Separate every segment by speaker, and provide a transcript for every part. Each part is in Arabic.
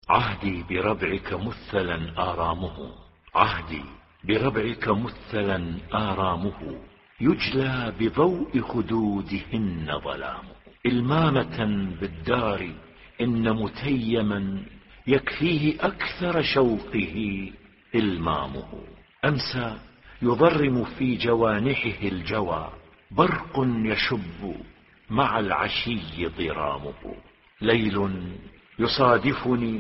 Speaker 1: عهدي بربعك مثلا آرامه، عهدي بربعك مثلا آرامه، يجلى بضوء خدودهن ظلامه. إلمامة بالدار إن متيما يكفيه أكثر شوقه إلمامه. أمسى يضرم في جوانحه الجوى، برق يشب مع العشي ضرامه. ليل يصادفني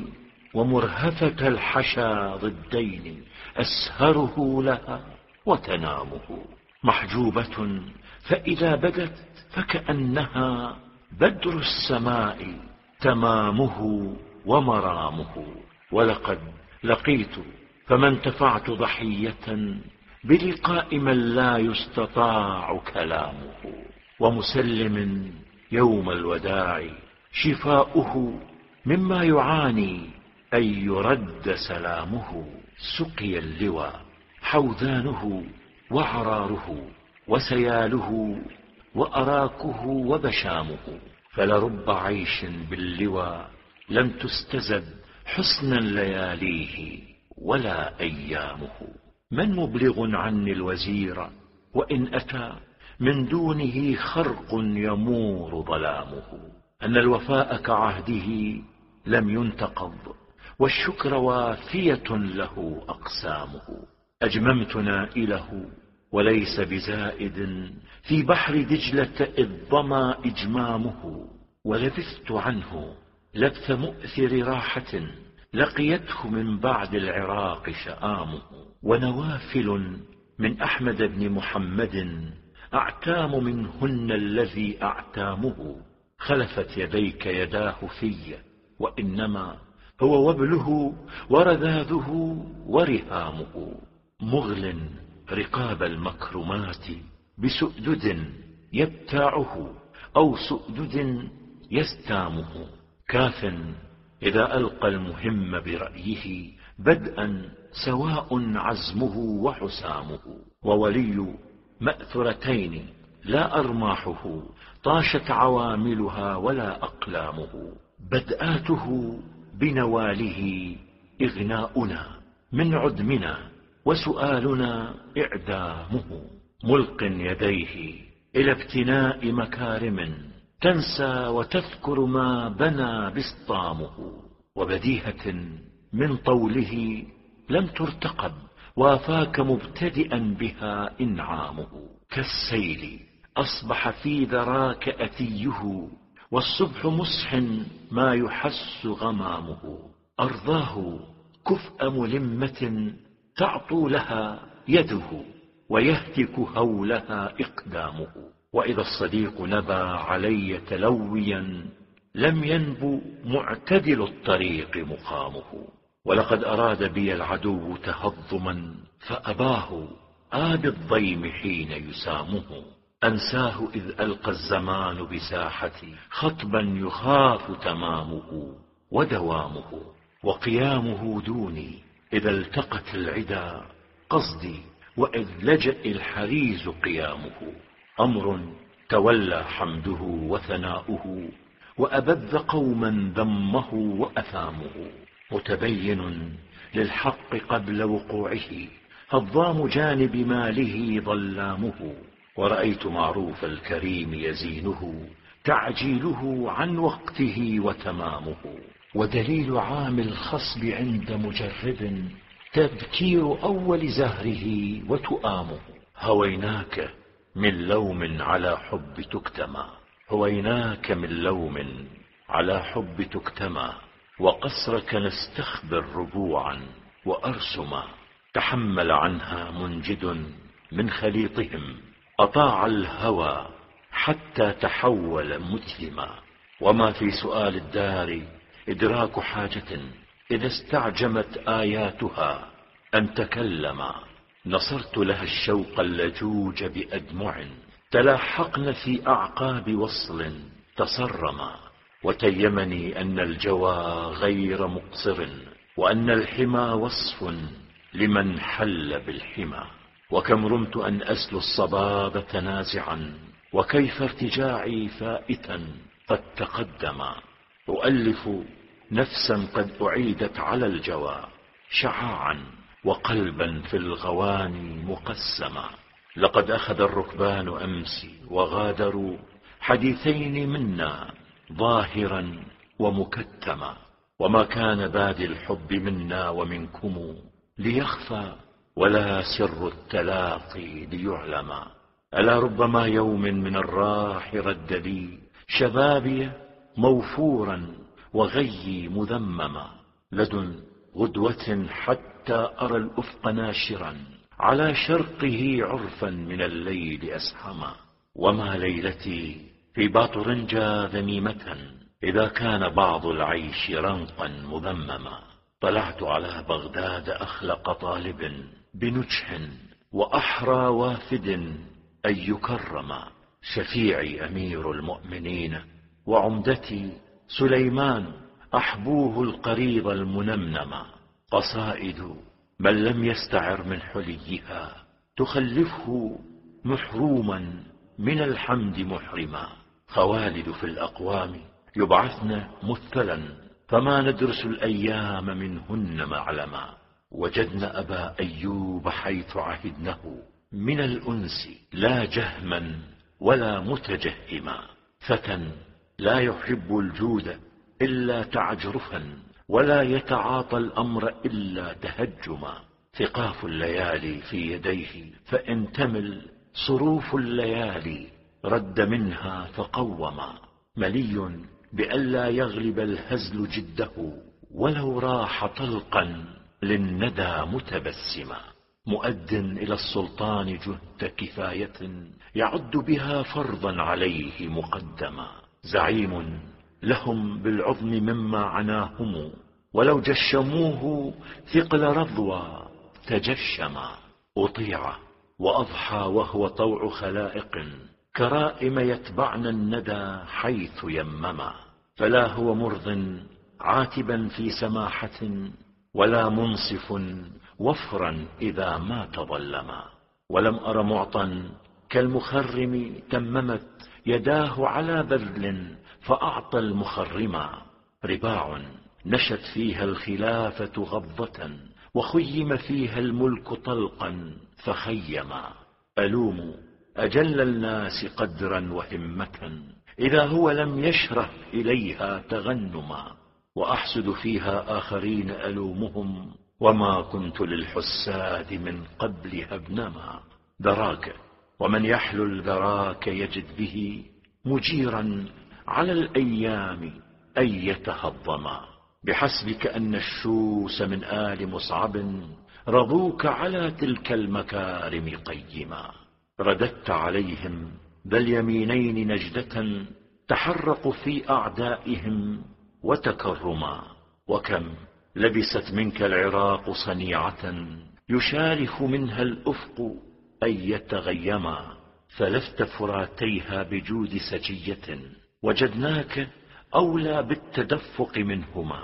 Speaker 1: ومرهفة الحشا ضدين، أسهره لها وتنامه. محجوبة فإذا بدت فكأنها بدر السماء تمامه ومرامه. ولقد لقيت فما انتفعت ضحية بلقاء من لا يستطاع كلامه. ومسلم يوم الوداع شفاؤه مما يعاني أن يرد سلامه. سقي اللوى حوذانه وعراره وسياله وأراكه وبشامه. فلرب عيش باللوى لم تستزد حسنا لياليه ولا أيامه. من مبلغ عني الوزير وإن أتى من دونه خرق يمور ظلامه. أن الوفاء كعهده لم ينتقض، والشكر وافية له أقسامه. أجممت نائله وليس بزائد في بحر دجلة إذ ضمى إجمامه. ولبثت عنه لبث مؤثر راحة لقيته من بعد العراق شآمه. ونوافل من أحمد بن محمد أعتام منهن الذي أعتامه. خلفت يديك يداه في، وإنما هو وبله ورذاذه ورهامه. مغل رقاب المكرمات بسؤدد يبتاعه أو سؤدد يستامه. كاف إذا ألقى المهم برأيه بدءا سواء عزمه وحسامه. وولي مأثرتين لا أرماحه طاشت عواملها ولا أقلامه. بدآته بنواله إغناؤنا من عدمنا وسؤالنا إعدامه. ملق يديه إلى ابتناء مكارم تنسى وتذكر ما بنى بسطامه. وبديهة من طوله لم ترتقب وافاك مبتدئا بها إنعامه. كالسيل أصبح في ذراك أتيه والصبح مصح ما يحس غمامه. أرضاه كفء ملمة تعطو لها يده ويهتك هولها إقدامه. وإذا الصديق نبى علي تلويا لم ينب معتدل الطريق مقامه. ولقد أراد بي العدو تهضما فأباه آب الضيم حين يسامه. أنساه إذ ألقى الزمان بساحتي خطبا يخاف تمامه ودوامه. وقيامه دوني إذا التقت العدا قصدي، وإذ لجأ الحريز قيامه. أمر تولى حمده وثناؤه وأبذ قوما ذمه وأثامه. متبين للحق قبل وقوعه هضام جانب ماله ظلامه. ورأيت معروف الكريم يزينه تعجيله عن وقته وتمامه. ودليل عام الخصب عند مجرب تذكير أول زهره وتؤامه. هويناك من لوم على حب تكتمى، هويناك من لوم على حب تكتمى. وقصرك نستخبر ربوعا وأرسما. تحمل عنها منجد من خليطهم أطاع الهوى حتى تحول مجلما. وما في سؤال الدار إدراك حاجة إذا استعجمت آياتها أن تكلما. نصرت لها الشوق اللجوج بأدمع تلاحقن في أعقاب وصل تصرما. وتيمني أن الجوى غير مقصر وأن الحمى وصف لمن حل بالحمى. وكم رمت أن أسلو الصباب تنازعا وكيف ارتجاعي فائتا قد تقدما. أؤلف نفسا قد أعيدت على الجوى شعاعا، وقلبا في الغواني مقسما. لقد أخذ الركبان أمس وغادروا حديثين منا ظاهرا ومكتما، وما كان بادي الحب منا ومنكم ليخفى، ولا سر التلاقي ليعلما. ألا ربما يوم من الراح رد لي شبابي موفورا وغيي مذمما، لدن غدوة حتى أرى الأفق ناشرا على شرقه عرفا من الليل أسحما. وما ليلتي في باطرنجا ذميمة إذا كان بعض العيش رنقا مذمما. طلعت على بغداد أخلق طالب بنجح، وأحرى وافد أن يكرما. شفيعي أمير المؤمنين وعمدتي سليمان، أحبوه القريض المنمنما. قصائد من لم يستعر من حليها تخلفه محروما من الحمد محرما. خوالد في الأقوام يبعثن مثلا، فما ندرس الأيام منهن معلما. وجدنا أبا أيوب حيث عهدنه من الأنس لا جهما ولا متجهما. فتى لا يحب الجود إلا تعجرفا، ولا يتعاطى الأمر إلا تهجما. ثقاف الليالي في يديه، فإن تمل صروف الليالي رد منها فقوما. ملي بألا يغلب الهزل جده، ولو راح طلقا للندى متبسما. مؤد إلى السلطان جهد كفاية يعد بها فرضا عليه مقدما. زعيم لهم بالعظم مما عناهم، ولو جشموه ثقل رضوى تجشما. أطيع وأضحى وهو طوع خلائق، كرائم يتبعن الندى حيث يمما. فلا هو مرض عاتبا في سماحة، ولا منصف وفرا إذا ما تظلما. ولم أر معطا كالمخرم تممت يداه على بذل فأعطى المخرما. رباع نشت فيها الخلافة غضة، وخيم فيها الملك طلقا فخيما. ألوم أجل الناس قدرا وهمة إذا هو لم يشره إليها تغنما. وأحسد فيها آخرين ألومهم، وما كنت للحساد من قبل هبنما. ذراك ومن يحلل ذراك يجد به مجيرا على الأيام أن يتهضما. بحسبك أن الشوس من آل مصعب رضوك على تلك المكارم قيما. رددت عليهم ذا اليمينين نجدة تحرقوا في أعدائهم وتكرما. وكم لبست منك العراق صنيعة يشارف منها الأفق أن يتغيما. فلفت فراتيها بجود سجية، وجدناك أولى بالتدفق منهما.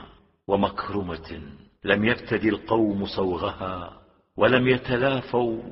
Speaker 1: ومكرمة لم يبتدي القوم صوغها، ولم يتلافوا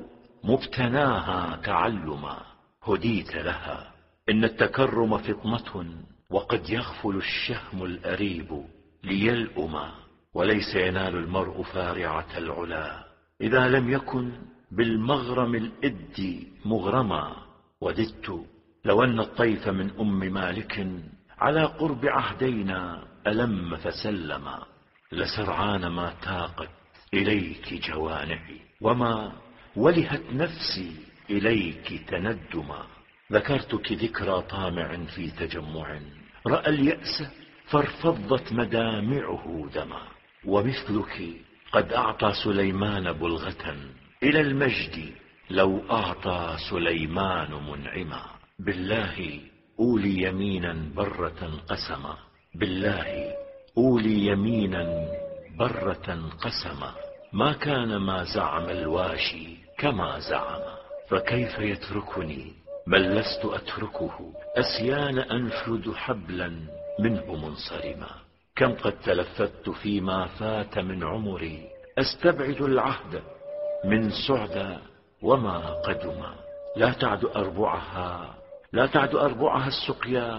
Speaker 1: مبتناها تعلما. هديت لها إن التكرم فطنة، وقد يغفل الشهم الأريب ليلؤما. وليس ينال المرء فارعة العلا إذا لم يكن بالمغرم الإد مغرما. وددت لو أن الطيف من أم مالك على قرب عهدينا ألم فسلما. لسرعان ما تاقت إليك جوانحي، وما ولهت نفسي إليك تندما. ذكرتك ذكرى طامع في تجمع رأى اليأس فارفضت مدامعه دما. ومثلك قد أعطى سليمان بلغة إلى المجد لو أعطى سليمان منعما. بالله أولي يمينا برة قسما، بالله أولي يمينا برة قسما. ما كان ما زعم الواشي كما زعم، فكيف يتركني من لست أتركه. أسيان أنشد حبلا منه منصرما. كم قد تلفت فيما فات من عمري أستبعد العهد من سعدى وما قدما. لا تعد أربعها السقيا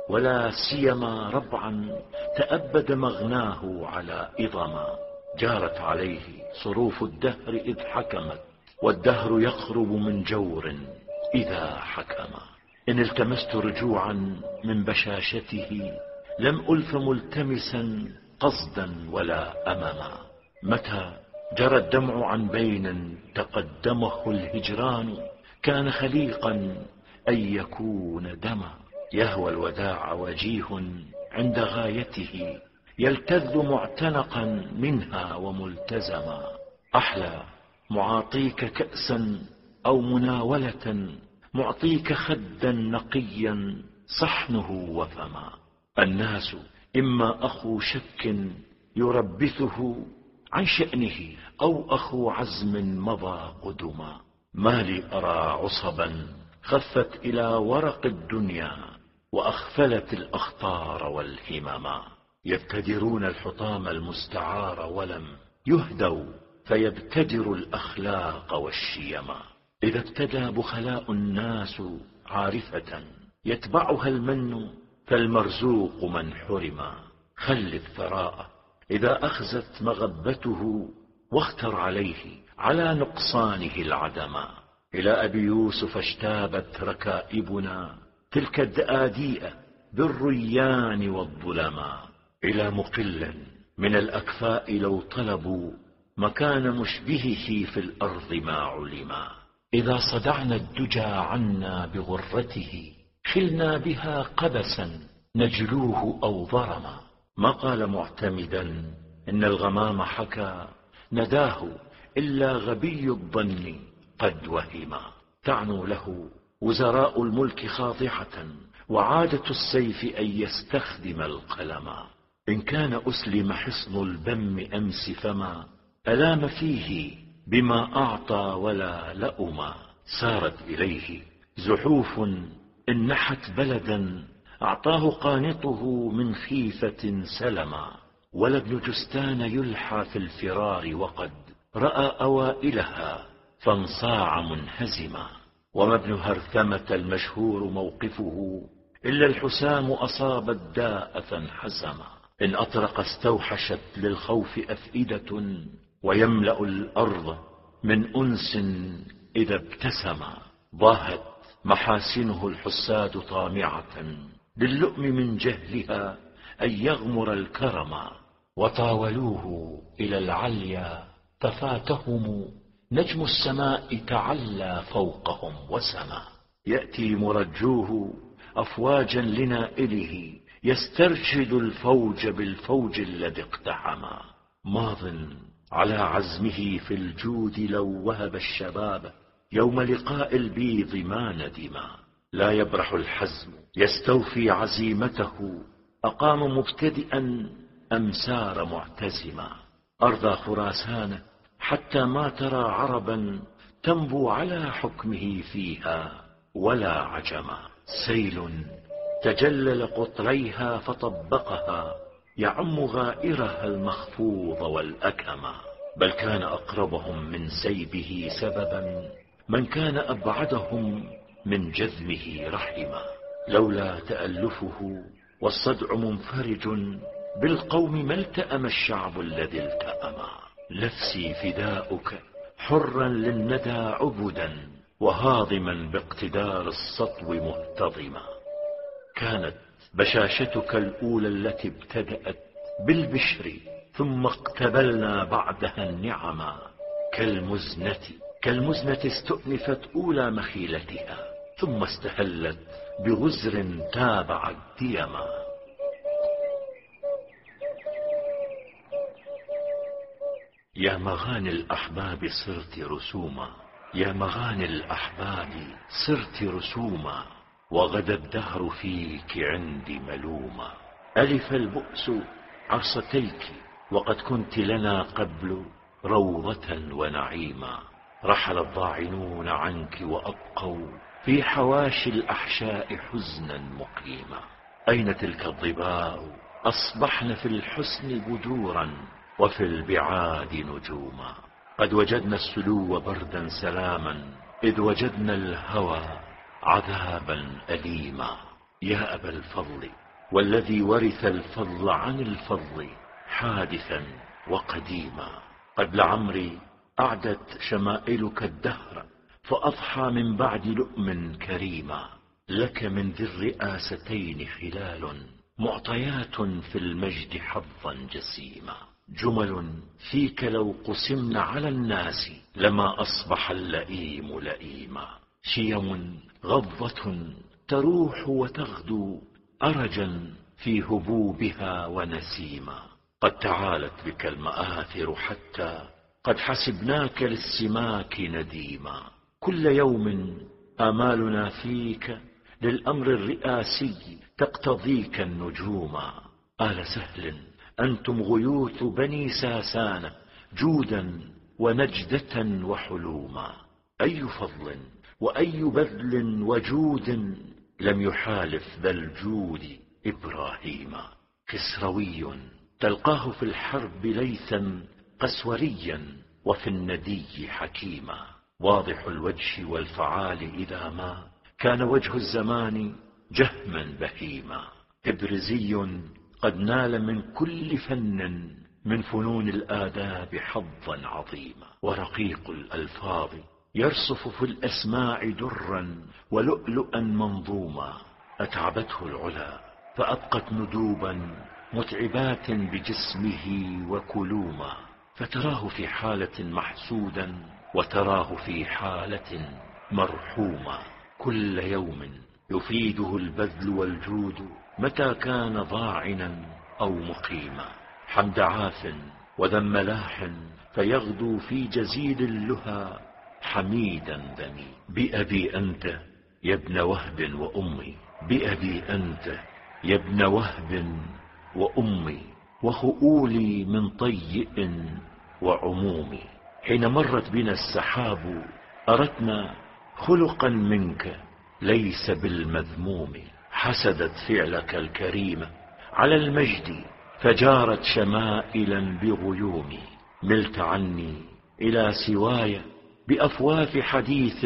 Speaker 1: ولا سيما ربعا تأبد مغناه على إظما. جارت عليه صروف الدهر إذ حكمت، والدهر يقرب من جور إذا حكم. إن التمست رجوعا من بشاشته لم ألف ملتمسا قصدا ولا أمما. متى جرى الدمع عن بين تقدمه الهجران كان خليقا أن يكون دما. يهوى الوداع وجيه عند غايته يلتذ معتنقا منها وملتزما. أحلى معاطيك كأسا أو مناولة، معطيك خدا نقيا صحنه وفما. الناس إما أخو شك يربثه عن شأنه، أو أخو عزم مضى قدما. ما لي أرى عصبا خفت إلى ورق الدنيا وأخفلت الأخطار والهمما. يبتدرون الحطام المستعار ولم يهدوا فيبتدر الأخلاق والشيما. إذا ابتدى بخلاء الناس عارفة يتبعها المن فالمرزوق من حرما. خل الثراء إذا أخزت مغبته واختر عليه على نقصانه العدما. إلى أبي يوسف اشتابت ركائبنا تلك الدآديء بالريان والظلما. إلى مقل من الأكفاء لو طلبوا مكان مشبهه في الأرض ما علما. إذا صدعنا الدجى عنا بغرته خلنا بها قبسا نجلوه أو ضرما. ما قال معتمدا إن الغمام حكى نداه إلا غبي الظن قد وهما. تعنو له وزراء الملك خاضعة، وعادة السيف أن يستخدم القلما. إن كان أسلم حصن البم أمس فما ألام فيه بما أعطى ولا لأما. سارت إليه زحوف إن نحت بلدا أعطاه قانطه من خيفة سلما. ولا ابن جستان يلحى في الفرار وقد رأى أوائلها فانصاع منهزما. وما ابن هرثمة المشهور موقفه إلا الحسام أصاب الداء فانحزما. إن أطرق استوحشت للخوف أفئدة، ويملأ الأرض من أنس إذا ابتسما. ضاهت محاسنه الحساد طامعة باللؤم من جهلها أن يغمر الكرما. وطاولوه إلى العليا ففاتهم نجم السماء تعلى فوقهم وسما. يأتي مرجوه أفواجا لنائله يسترشد الفوج بالفوج الذي اقتحما. ماض على عزمه في الجود لو وهب الشباب يوم لقاء البيض ما ندما. لا يبرح الحزم يستوفي عزيمته أقام مبتدئا أم سار معتزما. أرضى خراسان حتى ما ترى عربا تنبو على حكمه فيها ولا عجما. سيل تجلل قطريها فطبقها يعم غائرها المخفوض والأكما. بل كان أقربهم من سيبه سببا من كان أبعدهم من جذمه رحما. لولا تألفه والصدع منفرج بالقوم ما التأم الشعب الذي التأما. نفسي فداؤك حرا للندى عبدا وهاضما باقتدار السطو مهتضما. كانت بشاشتك الأولى التي ابتدأت بالبشر ثم اقتبلنا بعدها النعما. كالمزنة استؤنفت أولى مخيلتها ثم استهلت بغزر تابع الديما. يا مغاني الأحباب صرت رسوما، يا مغاني الأحباب صرت رسوما، وغدا الدهر فيك عندي ملوما. ألف البؤس عرصتيك وقد كنت لنا قبل روضة ونعيما. رحل الضاعنون عنك وأبقوا في حواشي الأحشاء حزنا مقيما. أين تلك الظباء أصبحن في الحسن بدورا وفي البعاد نجوما. قد وجدنا السلو بردا سلاما إذ وجدنا الهوى عذابا أليما. يا أبا الفضل، والذي ورث الفضل عن الفضل حادثا وقديما، قد لعمري أعدت شمائلك الدهر، فأضحى من بعد لؤم كريما. لك من ذي الرئاستين خلال، معطيات في المجد حظا جسيما. جمل فيك لو قسمن على الناس، لما أصبح اللئيم لئيما. شيم غضة تروح وتغدو، أرجا في هبوبها ونسيما. قد تعالت بك المآثر حتى قد حسبناك للسماك نديما. كل يوم آمالنا فيك للأمر الرئاسي تقتضيك النجوما. آل سهل أنتم غيوث بني ساسان، جودا ونجدة وحلوما. أي فضل وأي بذل وجود لم يحالف ذا الجود إبراهيما. كسروي تلقاه في الحرب ليثا قسوريا، وفي الندي حكيما. واضح الوجه والفعال إذا ما كان وجه الزمان جهما بهيما. إبرزي قد نال من كل فن من فنون الآداب حظا عظيما. ورقيق الألفاظ يرصف في الأسماع درا ولؤلؤا منظوما. أتعبته العلا فأبقت ندوبا متعبات بجسمه وكلوما. فتراه في حالة محسودا وتراه في حالة مرحوما. كل يوم يفيده البذل والجود، متى كان ضاعنا أو مقيما. حمد عاف وذم لاح، فيغدو في جزيل اللهى حميدا ذمي. بأبي أنت يا ابن وهب وأمي، بأبي أنت يا ابن وهب وأمي، وخؤولي من طيء وعمومي. حين مرت بنا السحاب أردنا خلقا منك ليس بالمذموم. حسدت فعلك الكريم على المجد، فجارت شمائلا بغيوم. ملت عني إلى سواي بأفواف حديث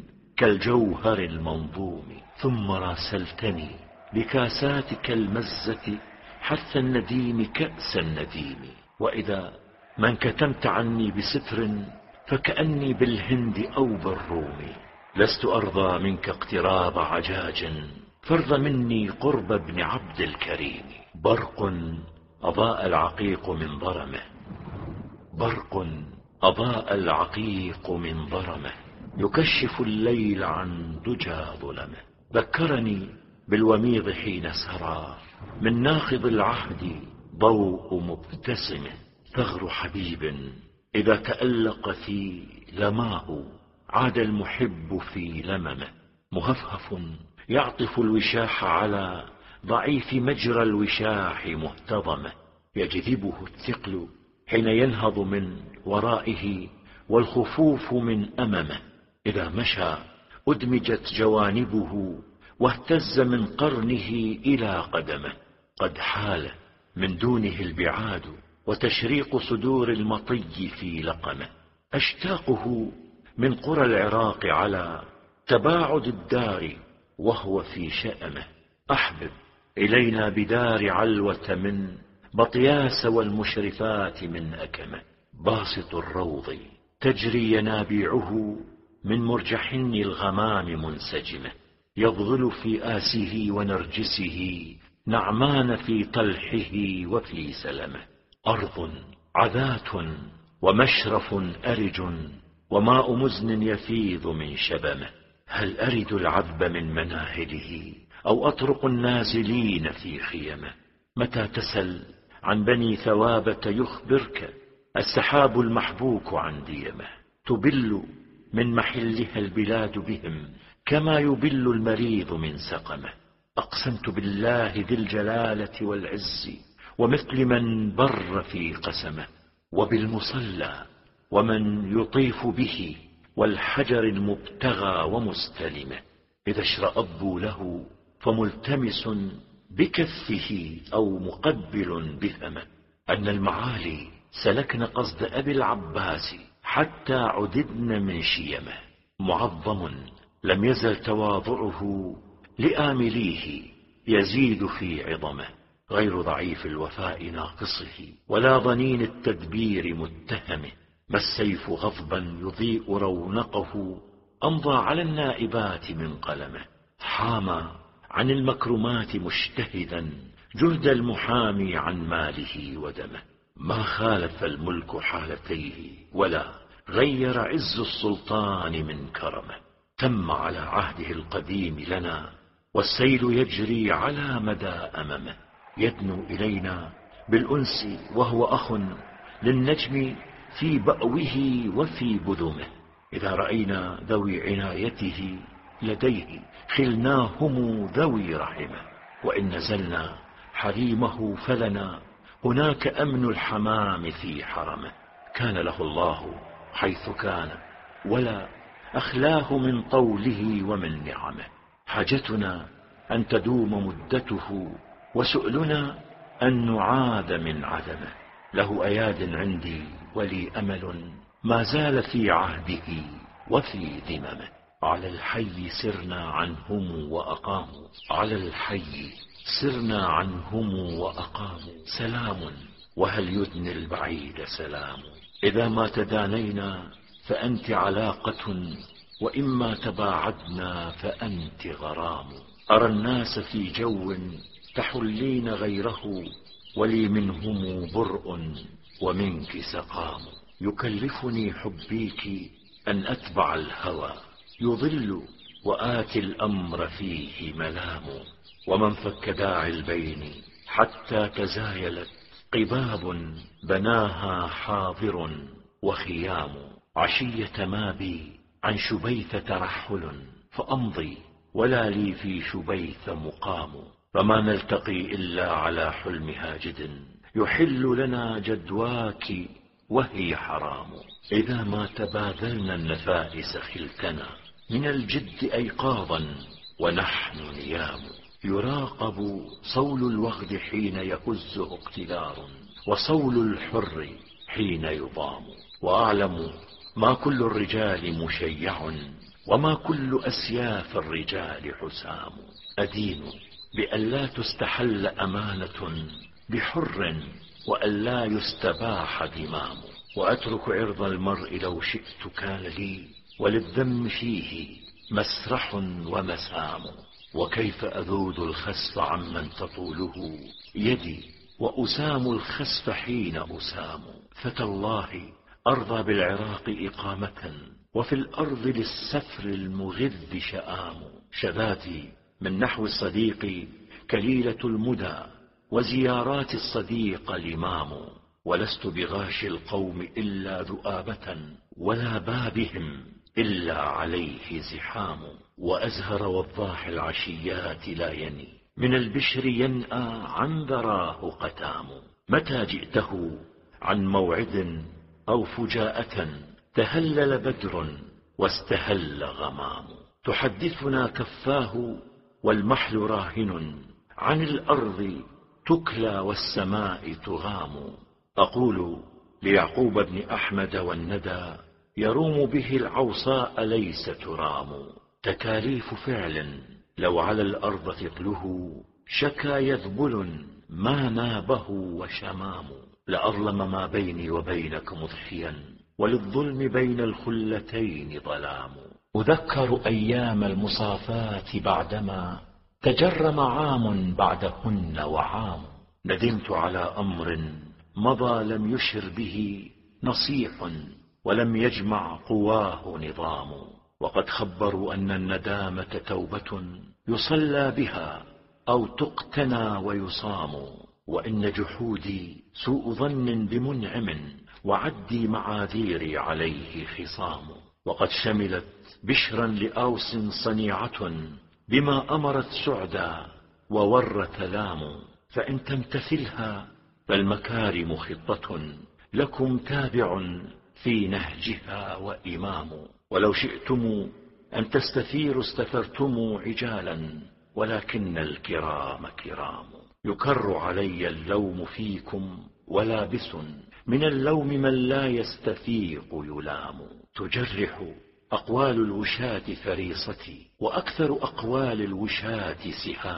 Speaker 1: كالجوهر المنظوم. ثم راسلتني بكاساتك المزة حث النديم كأس النديم. وإذا ما انكتمت عني بستر، فكأني بالهند أو بالروم. لست أرضى منك اقتراب عجاج، فارض مني قرب ابن عبد الكريم. برق أضاء العقيق من ظلمه، برق أضاء العقيق من ظلمه، يكشف الليل عن دجى ظلمه. ذكرني بالوميض حين سرى من ناخض العهد ضوء مبتسمه. ثغر حبيب إذا تألق في لماه، عاد المحب في لممه. مهفهف يعطف الوشاح على ضعيف مجرى الوشاح مهتضمه. يجذبه الثقل حين ينهض من ورائه والخفوف من أمامه. إذا مشى أدمجت جوانبه واهتز من قرنه إلى قدمه. قد حال من دونه البعاد وتشريق صدور المطي في لقمه. أشتاقه من قرى العراق على تباعد الدار وهو في شأمه. أحبب إلينا بدار علوة من بطياس والمشرفات من أكمه. باسط الروض تجري ينابيعه من مرجحن الغمام منسجمه. يظل في آسه ونرجسه نعمان في طلحه وفي سلمه. أرض عذات ومشرف أرج وماء مزن يفيض من شبمه. هل أرد العذب من مناهله أو أطرق النازلين في خيمه؟ متى تسل عن بني ثوابة يخبرك السحاب المحبوك عن ديمه. تبل من محلها البلاد بهم كما يبل المريض من سقمه. أقسمت بالله ذي الجلالة والعز ومثل من بر في قسمه، وبالمصلى ومن يطيف به والحجر المبتغى ومستلمه. إذا اشرأبوا له فملتمس بكفه أو مقبل بثمه. أن المعالي سلكن قصد أبي العباس حتى عددن من شيمه. معظم لم يزل تواضعه لآمليه يزيد في عظمه، غير ضعيف الوفاء ناقصه، ولا ضنين التدبير متهمه. ما السيف غضبا يضيء رونقه، أمضى على النائبات من قلمه. حام عن المكرمات مجتهدا، جهد المحامي عن ماله ودمه. ما خالف الملك حالتيه، ولا غير عز السلطان من كرمه. تم على عهده القديم لنا، والسيل يجري على مدى أممه. يدنو إلينا بالأنس وهو أخ للنجم في بأوه وفي بذمه. إذا رأينا ذوي عنايته لديه، خلناهم ذوي رحمه. وإن نزلنا حريمه فلنا هناك أمن الحمام في حرمه. كان له الله حيث كان، ولا أخلاه من طوله ومن نعمه. حاجتنا أن تدوم مدته، وسؤلنا أن نعاد من عدمه. له أياد عندي ولي أمل، ما زال في عهده وفي ذممه. على الحي سرنا عنهم وأقاموا، على الحي سرنا عنهم وأقاموا. سلام وهل يدني البعيد سلام، إذا ما تدانينا فأنت علاقة، وإما تباعدنا فأنت غرام. أرى الناس في جو تحلين غيره، ولي منهم برء ومنك سقام. يكلفني حبيك أن أتبع الهوى، يضل وآتي الأمر فيه ملام. ومن فك داعي البين حتى تزايلت، قباب بناها حاضر وخيام. عشية ما بي عن شبيث ترحل، فأمضي ولا لي في شبيث مقام. فما نلتقي إلا على حلم هاجد، يحل لنا جدواك وهي حرام. إذا ما تباذلنا النفائس خلتنا، من الجد أيقاظا ونحن نيام. يراقب صول الوغد حين يهزه اقتدار، وصول الحر حين يضام. وأعلم ما كل الرجال مشيع، وما كل أسياف الرجال حسام. أدين بأن لا تستحل أمانة بحر، وأن لا يستباح دمام. وأترك عرض المرء لو شئت كان لي، وللذم فيه مسرح ومسام. وكيف أذود الخسف عمن تطوله يدي، وأسام الخسف حين أسام. فتالله أرضى بالعراق إقامة، وفي الأرض للسفر المغذ شآم. شذاتي من نحو الصديق كليلة المدى، وزيارات الصديق لمام. ولست بغاش القوم إلا ذؤابة، ولا بابهم إلا عليه زحام. وأزهر وضاح العشيات لا يني، من البشر ينأى عن ذراه قتام. متى جئته عن موعد أو فجاءة، تهلل بدر واستهل غمام. تحدثنا كفاه والمحل راهن، عن الأرض تكلى والسماء تغام. أقول ليعقوب بن أحمد والندى، يروم به العوصاء ليس ترام. تكاليف فعل لو على الأرض ثقله، شكا يذبل ما نابه وشمام. لأظلم ما بيني وبينك مضحيا، وللظلم بين الخلتين ظلام. أذكر أيام المصافات بعدما تجرم عام بعدهن وعام. ندمت على أمر مضى لم يشر به نصيح، ولم يجمع قواه نظام. وقد خبروا أن الندامة توبة يصلى بها أو تقتنى ويصام. وإن جحودي سوء ظن بمنعم، وعدي معاذيري عليه خصام. وقد شملت بشرا لأوس صنيعة، بما أمرت سعدا وورت لام. فإن تمتثلها فالمكارم خطة، لكم تابع في نهجها وإمام. ولو شئتم أن تستثيروا استثرتم عجالا، ولكن الكرام كرام. يكر علي اللوم فيكم ولابس، من اللوم من لا يستفيق يلام. تجرح أقوال الوشاة فريصتي، وأكثر أقوال الوشاة سهام.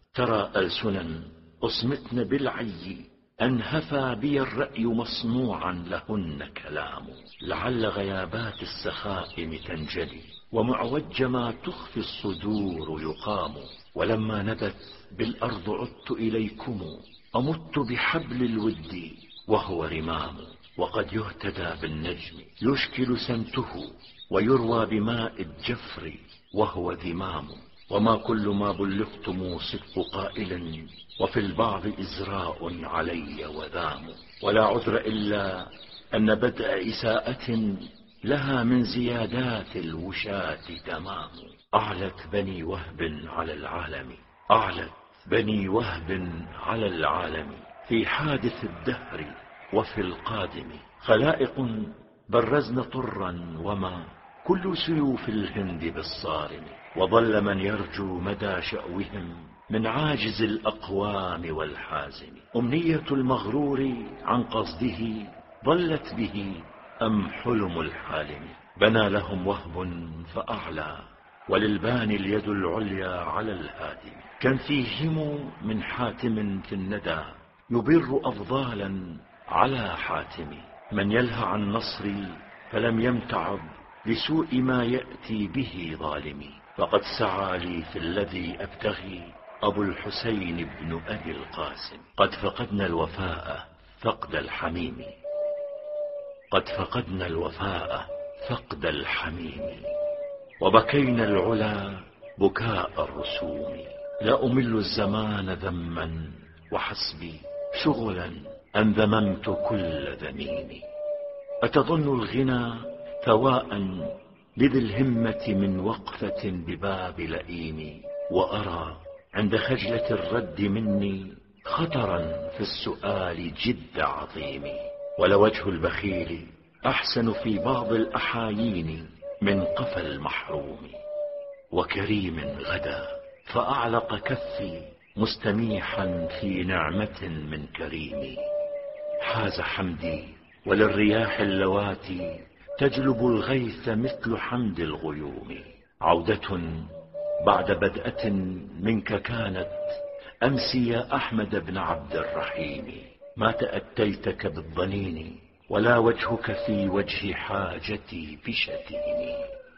Speaker 1: ترى ألسنا أصمتن بالعي أن هفى بي الرأي مصنوعا لهن كلام. لعل غيابات السخائم تنجلي ومعوج ما تخفي الصدور يقام. ولما نبت بالأرض عدت إليكم أمت بحبل الود وهو رمام. وقد يهتدى بالنجم يشكل سمته ويروى بماء الجفر وهو ذمام. وما كل ما بلغتم صدق قائل وفي البعض إزراء علي وذام. ولا عذر إلا أن بدء إساءة لها من زيادات الوشاة تمام. أعلت بني وهب على العالم، أعلت بني وهب على العالم في حادث الدهر وفي القادم. خلائق برزن طرا وما كل سيوف الهند بالصارم. وظل من يرجو مدى شأوهم من عاجز الأقوام والحازم. أمنية المغرور عن قصده ضلت به أم حلم الحالم. بنى لهم وهب فأعلى وللباني اليد العليا على الهادم. كان فيهم من حاتم في الندى يبر أفضالا على حاتم. من يلهى عن نصري فلم يمتعض لسوء ما يأتي به ظالمي. فقد سعى لي في الذي أبتغي أبو الحسين بن أبي القاسم. قد فقدنا الوفاء فقد الحميم، قد فقدنا الوفاء فقد الحميم. وبكينا العلا بكاء الرسوم. لا أمل الزمان ذما وحسبي شغلا أن ذممت كل ذميم. أتظن الغنى ثواء لذي الهمة من وقفة بباب لئيم. وأرى عند خجلة الرد مني خطرا في السؤال جد عظيم. ولوجه البخيل أحسن في بعض الأحايين من قفا المحروم. وكريم غدا فأعلق كفي مستميحا في نعمة من كريم. حاز حمدي وللرياح اللواتي تجلب الغيث مثل حمد الغيوم. عودة بعد بدءة منك كانت أمس يا أحمد بن عبد الرحيم. ما تأتيتك بالظنين ولا وجهك في وجه حاجتي بشتيم.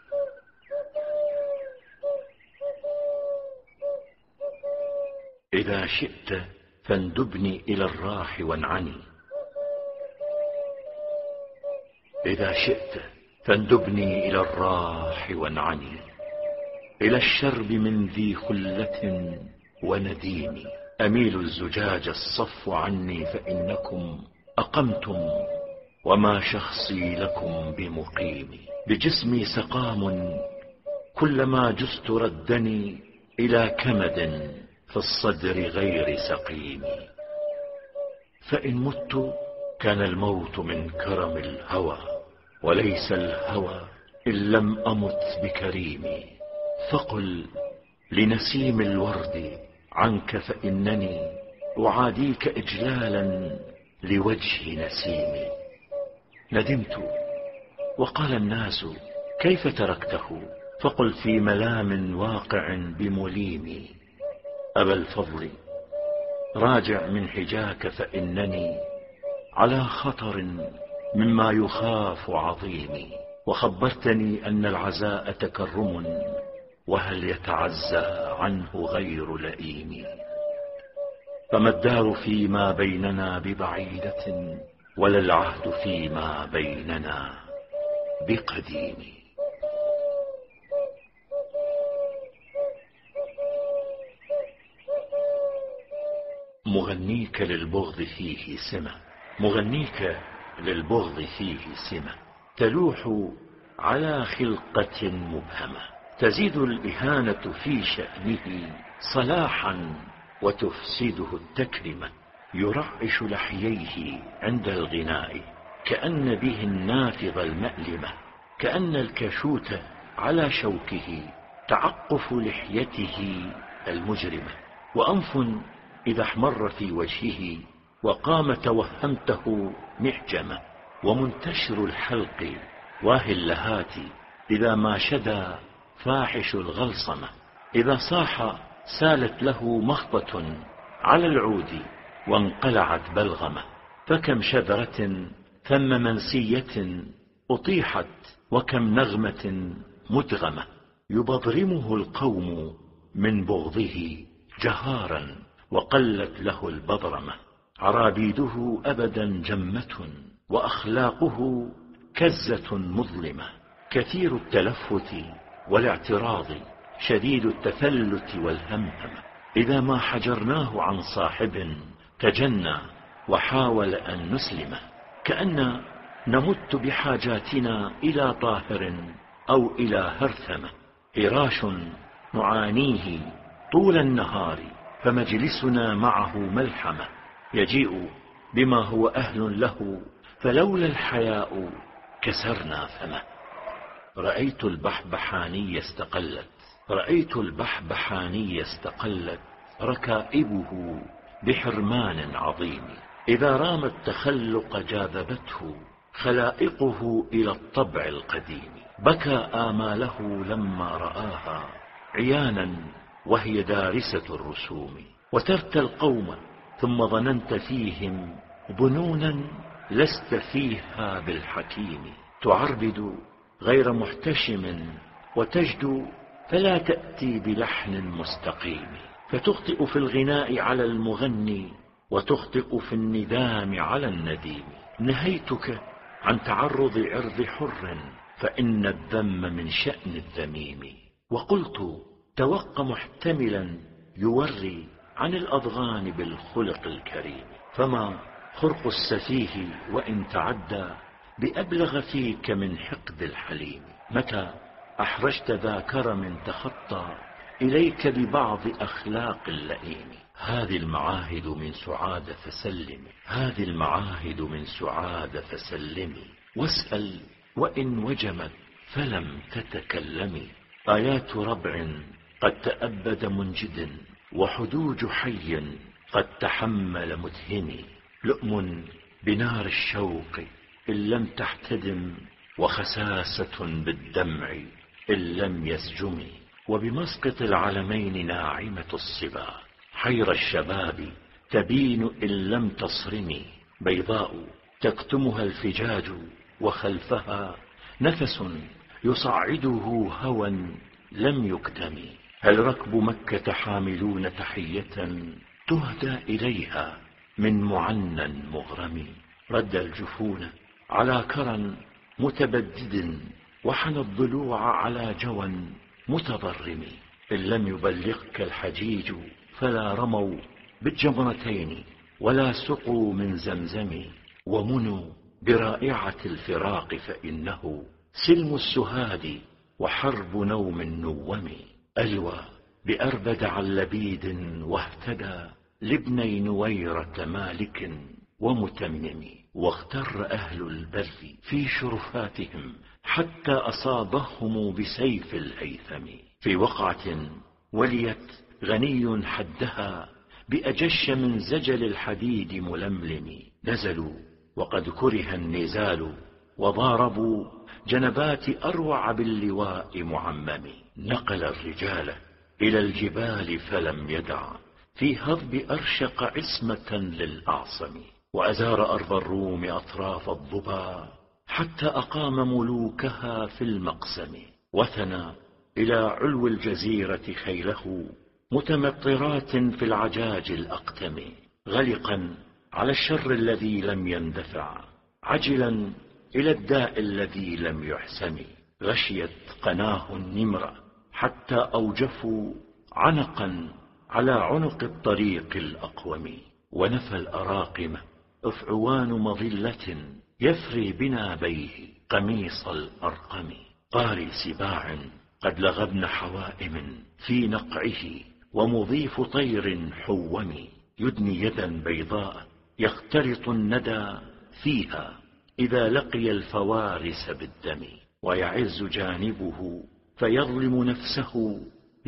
Speaker 1: إذا شئت فاندبني إلى الراح وانعني، إذا شئت فاندبني إلى الراح وانعني. إلى الشرب من ذي خلة ونديم. أميل الزجاج الصف عني فإنكم أقمتم وما شخصي لكم بمقيم. بجسمي سقام كلما جست ردني إلى كمد في الصدر غير سقيم. فإن مت كان الموت من كرم الهوى وليس الهوى إن لم أمت بكريم. فقل لنسيم الورد عنك فإنني أعاديك إجلالا لوجه نسيم. ندمت وقال الناس كيف تركته؟ فقل في ملام واقع بمليم. أبا الفضل راجع من حجاك فإنني على خطر مما يخاف عظيم. وخبرتني أن العزاء تكرم وهل يتعزى عنه غير لئيم. فما الدار فيما بيننا ببعيدة ولا العهد فيما بيننا بقديم. مغنيك للبغض فيه سمة، مغنيك للبغض فيه سمة تلوح على خلقة مبهمة. تزيد الإهانة في شأنه صلاحا وتفسده التكرمة. يرعش لحييه عند الغناء كأن به النافض المألمة. كأن الكشوت على شوكه تعقف لحيته المجرمة. وأنف إذا احمر في وجهه وقام توهمته محجمة. ومنتشر الحلق واهي اللهات إذا ما شدى فاحش الغلصمة. إذا صاح سالت له مخطة على العود وانقلعت بلغمة، فكم شذرة ثم منسية أطيحت وكم نغمة مدغمة. يبضرمه القوم من بغضه جهارا وقلت له البضرمة. عرابيده أبدا جمة وأخلاقه كزة مظلمة. كثير التلفت والاعتراض شديد التفلت والهمهمة. إذا ما حجرناه عن صاحب تجنى وحاول أن نسلمه. كأن نمت بحاجاتنا إلى طاهر أو إلى هرثمة. هراش نعانيه طول النهار فمجلسنا معه ملحمة. يجيء بما هو أهل له فلولا الحياء كسرنا فمه. رأيت البحبحاني استقلت ركائبه بحرمان عظيم. إذا رام التخلق جاذبته خلائقه إلى الطبع القديم. بكى آماله لما رآها عيانا وهي دارسة الرسوم. وترت القوم ثم ظننت فيهم ظنونا لست فيها بالحكيم. تعربد غير محتشم وتجدو فلا تأتي بلحن مستقيم. فتخطئ في الغناء على المغني وتخطئ في الندام على النديم. نهيتك عن تعرض عرض حر فإن الذم من شأن الذميم. وقلت توق محتملا يوري عن الأضغان بالخلق الكريم. فما خرق السفيه وإن تعدى بأبلغ فيك من حقد الحليم. متى أحرجت ذا كرم تخطى إليك ببعض أخلاق اللئيم. هذه المعاهد من سعاد فسلمي واسأل وإن وجمت فلم تتكلمي. آيات ربع قد تأبد منجد وحدوج حي قد تحمل متهم. لؤم بنار الشوق إن لم تحتدم وخساسة بالدمع إن لم يسجم. وبمسقط العلمين ناعمة الصبا حير الشباب تبين إن لم تصرمي. بيضاء تكتمها الفجاج وخلفها نفس يصعده هوى لم يكتم. هل ركب مكة حاملون تحية تهدى إليها من معنى مغرم. رد الجفون على كرى متبدد وحنى الضلوع على جوى متضرم. إن لم يبلغك الحجيج فلا رموا بالجمرتين ولا سقوا من زمزم. ومنوا برائعة الفراق فإنه سلم السهاد وحرب نوم النوم. ألوى بأربد عن لبيد واهتدى لابني نويرة مالك ومتمم. واغتر أهل البر في شرفاتهم حتى أصابهم بسيف الهيثم. في وقعة وليت غني حدها بأجش من زجل الحديد ململم. نزلوا وقد كره النزال وضاربوا جنبات أروع باللواء معمم. نقل الرجال إلى الجبال فلم يدع في هضب أرشق عصمة للأعصم. وأزار أرض الروم أطراف الضبا حتى أقام ملوكها في المقسم. وثنى إلى علو الجزيرة خيله متمطرات في العجاج الأقتم. غلقا على الشر الذي لم يندفع عجلا إلى الداء الذي لم يحسم. غشيت قناه النمر حتى أوجفوا عنقا على عنق الطريق الأقوم. ونفى الأراقم أفعوان مظلة يفري بنا بيه قميص الأرقم. قاري سباع قد لغبن حوائم في نقعه ومضيف طير حوم. يدني يدا بيضاء يختلط الندى فيها إذا لقي الفوارس بالدم. ويعز جانبه فيظلم نفسه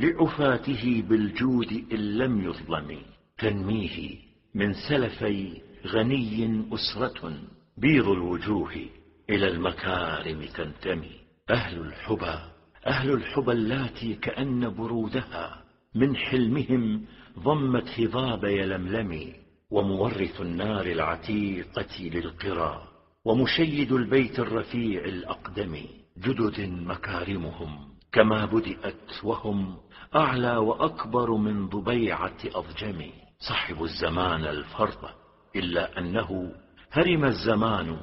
Speaker 1: لعفاته بالجود إن لم يظلم. تنميه من سلفي غني أسرة بيض الوجوه إلى المكارم تنتمي. أهل الحبى اللاتي كأن برودها من حلمهم ضمت هضاب يلملم، ومورث النار العتيقة للقرى، ومشيد البيت الرفيع الأقدم، جدد مكارمهم كما بدأت، وهم أعلى وأكبر من ضبيعة أضجم. صحبوا الزمان الفرط، إلا أنه هرم الزمان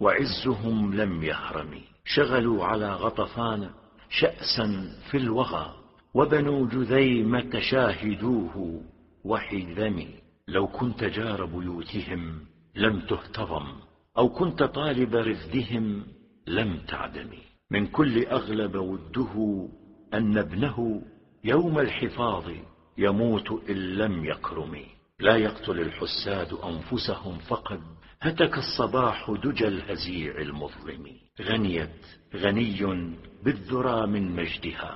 Speaker 1: وعزهم لم يهرم. شغلوا على غطفان شأسا في الوغى، وبنوا جذيمة شاهدوه وحذم. لو كنت جار بيوتهم لم تهتضم، أو كنت طالب رفدهم لم تعدم. من كل أغلب وده أن ابنه يوم الحفاظ يموت إن لم يكرم. لا يقتل الحساد أنفسهم، فقد هتك الصباح دجى الهزيع المظلم. غنيت غني بالذرى من مجدها،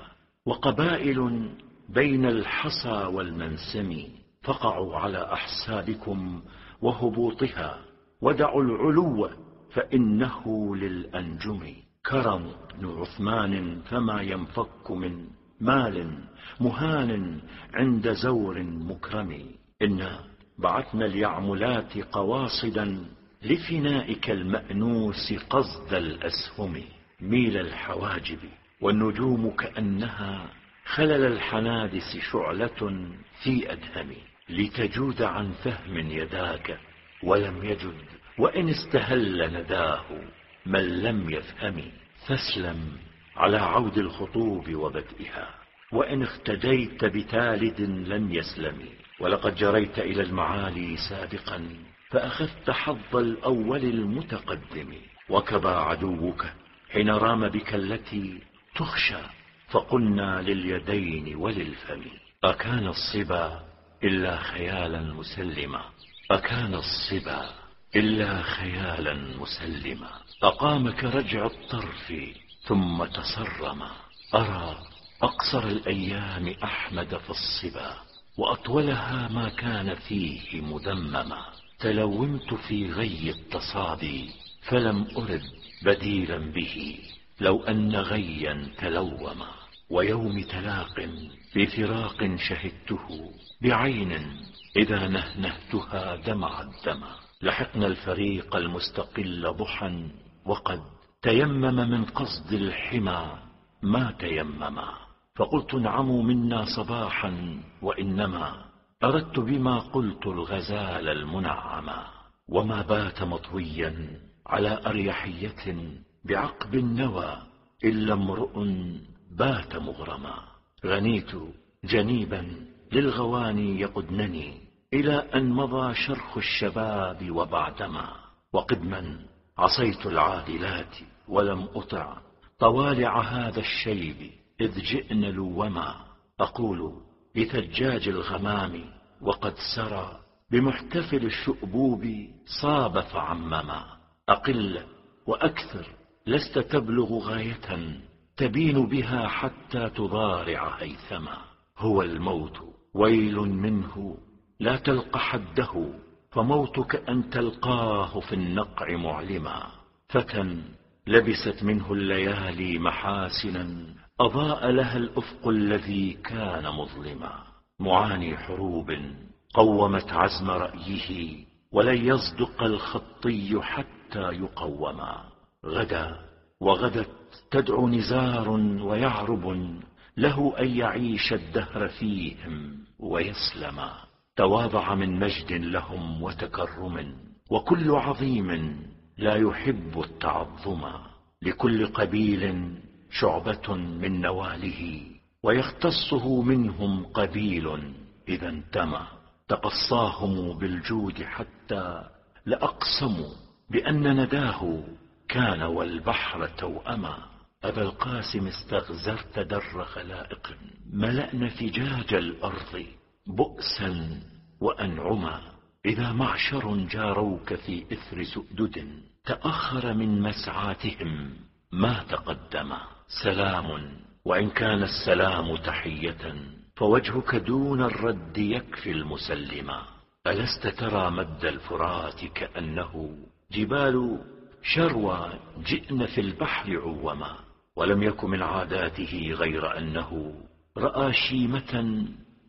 Speaker 1: وقبائل بين الحصى والمنسم. فقعوا على أحسابكم وهبوطها، ودعوا العلو فإنه للأنجم. كرم بن عثمان فما ينفك من مال مهان عند زور مكرم. إنا بعثنا اليعملات قواصدا لفنائك المأنوس قصد الأسهم. ميل الحواجب والنجوم كأنها خلل الحنادس شعلة في أدهم. لتجود عن فهم يداك ولم يجد، وإن استهل نداه من لم يفهم. فاسلم على عود الخطوب وبدئها، وإن اختديت بتالد لن يسلم. ولقد جريت إلى المعالي سابقا، فأخذت حظ الأول المتقدم. وكبى عدوك حين رام بك التي تخشى، فقلنا لليدين وللفم. أكان الصبا إلا خيالا مسلما، أكان الصبا إلا خيالا مسلما. أقامك رجع الطرف ثم تصرما. أرى أقصر الأيام أحمد في الصبا، وأطولها ما كان فيه مذمما. تلومت في غي التصابي فلم أرد بديلا به، لو أن غيا تلوما. ويوم تلاق بفراق شهدته بعين، إذا نهنهتها دمع الدمع. لحقنا الفريق المستقل ضحى، وقد تيمم من قصد الحمى ما تيمما. فقلت انعموا منا صباحا، وإنما أردت بما قلت الغزال المنعما. وما بات مطويا على أريحية بعقب النوى إلا امرؤ بات مغرما. غنيت جنيبا للغواني يقدنني، إلى أن مضى شرخ الشباب وبعدما. وقدما عصيت العادلات ولم أطع طوالع هذا الشيب إذ جئن لوما. أقول لثجاج الغمام وقد سرى بمحتفل الشؤبوب صاب فعمما. أقل وأكثر لست تبلغ غاية تبين بها حتى تضارع هيثما. هو الموت ويل منه لا تلق حده، فموتك أن تلقاه في النقع معلما. فتى لبست منه الليالي محاسنا، أضاء لها الأفق الذي كان مظلما. معاني حروب قومت عزم رأيه، ولن يصدق الخطي حتى يقوما. غدا وغدت تدعو نزار ويعرب له أن يعيش الدهر فيهم ويسلما. تواضع من مجد لهم وتكرم، وكل عظيم لا يحب التعظما. لكل قبيل شعبة من نواله، ويختصه منهم قبيل إذا انتمى. تقصاهم بالجود حتى لأقسموا بأن نداه كان والبحر توأما. أبا القاسم استغزرت در خلائق ملأن فجاج الأرض بؤسا وأنعما. إذا معشر جاروك في إثر سؤدد، تأخر من مسعاتهم ما تقدما. سلام، وإن كان السلام تحية، فوجهك دون الرد يكفي المسلما. ألست ترى مد الفرات كأنه جبال شروى جئن في البحر عوما. ولم يك من عاداته غير أنه رأى شيمة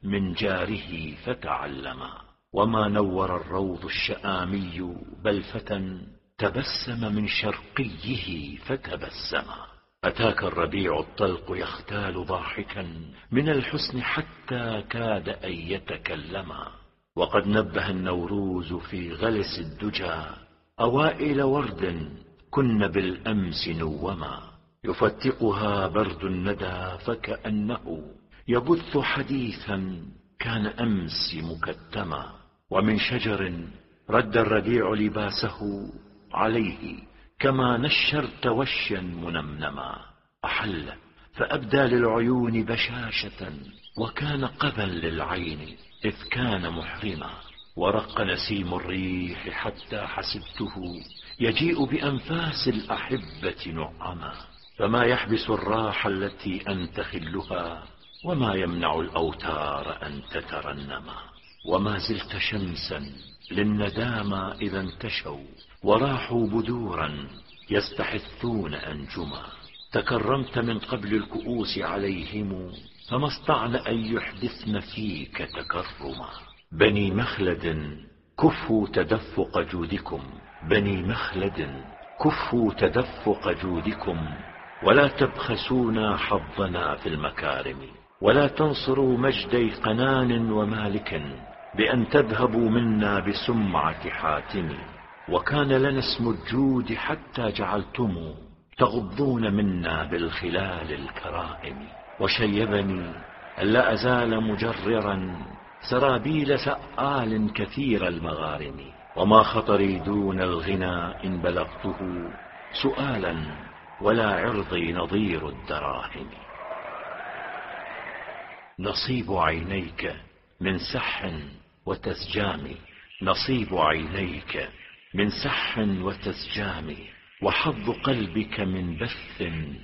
Speaker 1: من جاره فتعلما. وما نور الروض الشآمي بل فتى تبسم من شرقيه فتبسما. أتاك الربيع الطلق يختال ضاحكا من الحسن حتى كاد أن يتكلما. وقد نبه النوروز في غلس الدجى أوائل ورد كن بالأمس نوما. يفتقها برد الندى فكأنه يبث حديثا كان أمس مكتما. ومن شجر رد الربيع لباسه عليه كما نشرت وشيا منمنما. أحل فأبدى للعيون بشاشة وكان قبا للعين إذ كان محرما. ورق نسيم الريح حتى حسبته يجيء بأنفاس الأحبة نعما. فما يحبس الراحة التي أنت خلها وما يمنع الأوتار أن تترنما. وما زلت شمسا للندامى إذا انتشوا وراحوا بدورا يستحثون أنجما. تكرمت من قبل الكؤوس عليهم فما استطعن أن يحدثن فيك تكرما. بني مخلد كفوا تدفق جودكم، بني مخلد كفوا تدفق جودكم، ولا تبخسونا حظنا في المكارم. ولا تنصروا مجدي قنان ومالك بأن تذهبوا منا بسمعة حاتم. وكان لنا اسم الجود حتى جعلتم تغضون منا بالخلال الكرائم. وشيبني ألا أزال مجررا سرابيل سآل كثير المغارم. وما خطري دون الغنى إن بلغته سؤالا ولا عرضي نظير الدراهم. نصيب عينيك من سح وتسجام، نصيب عينيك من سح وتسجام، وحظ قلبك من بث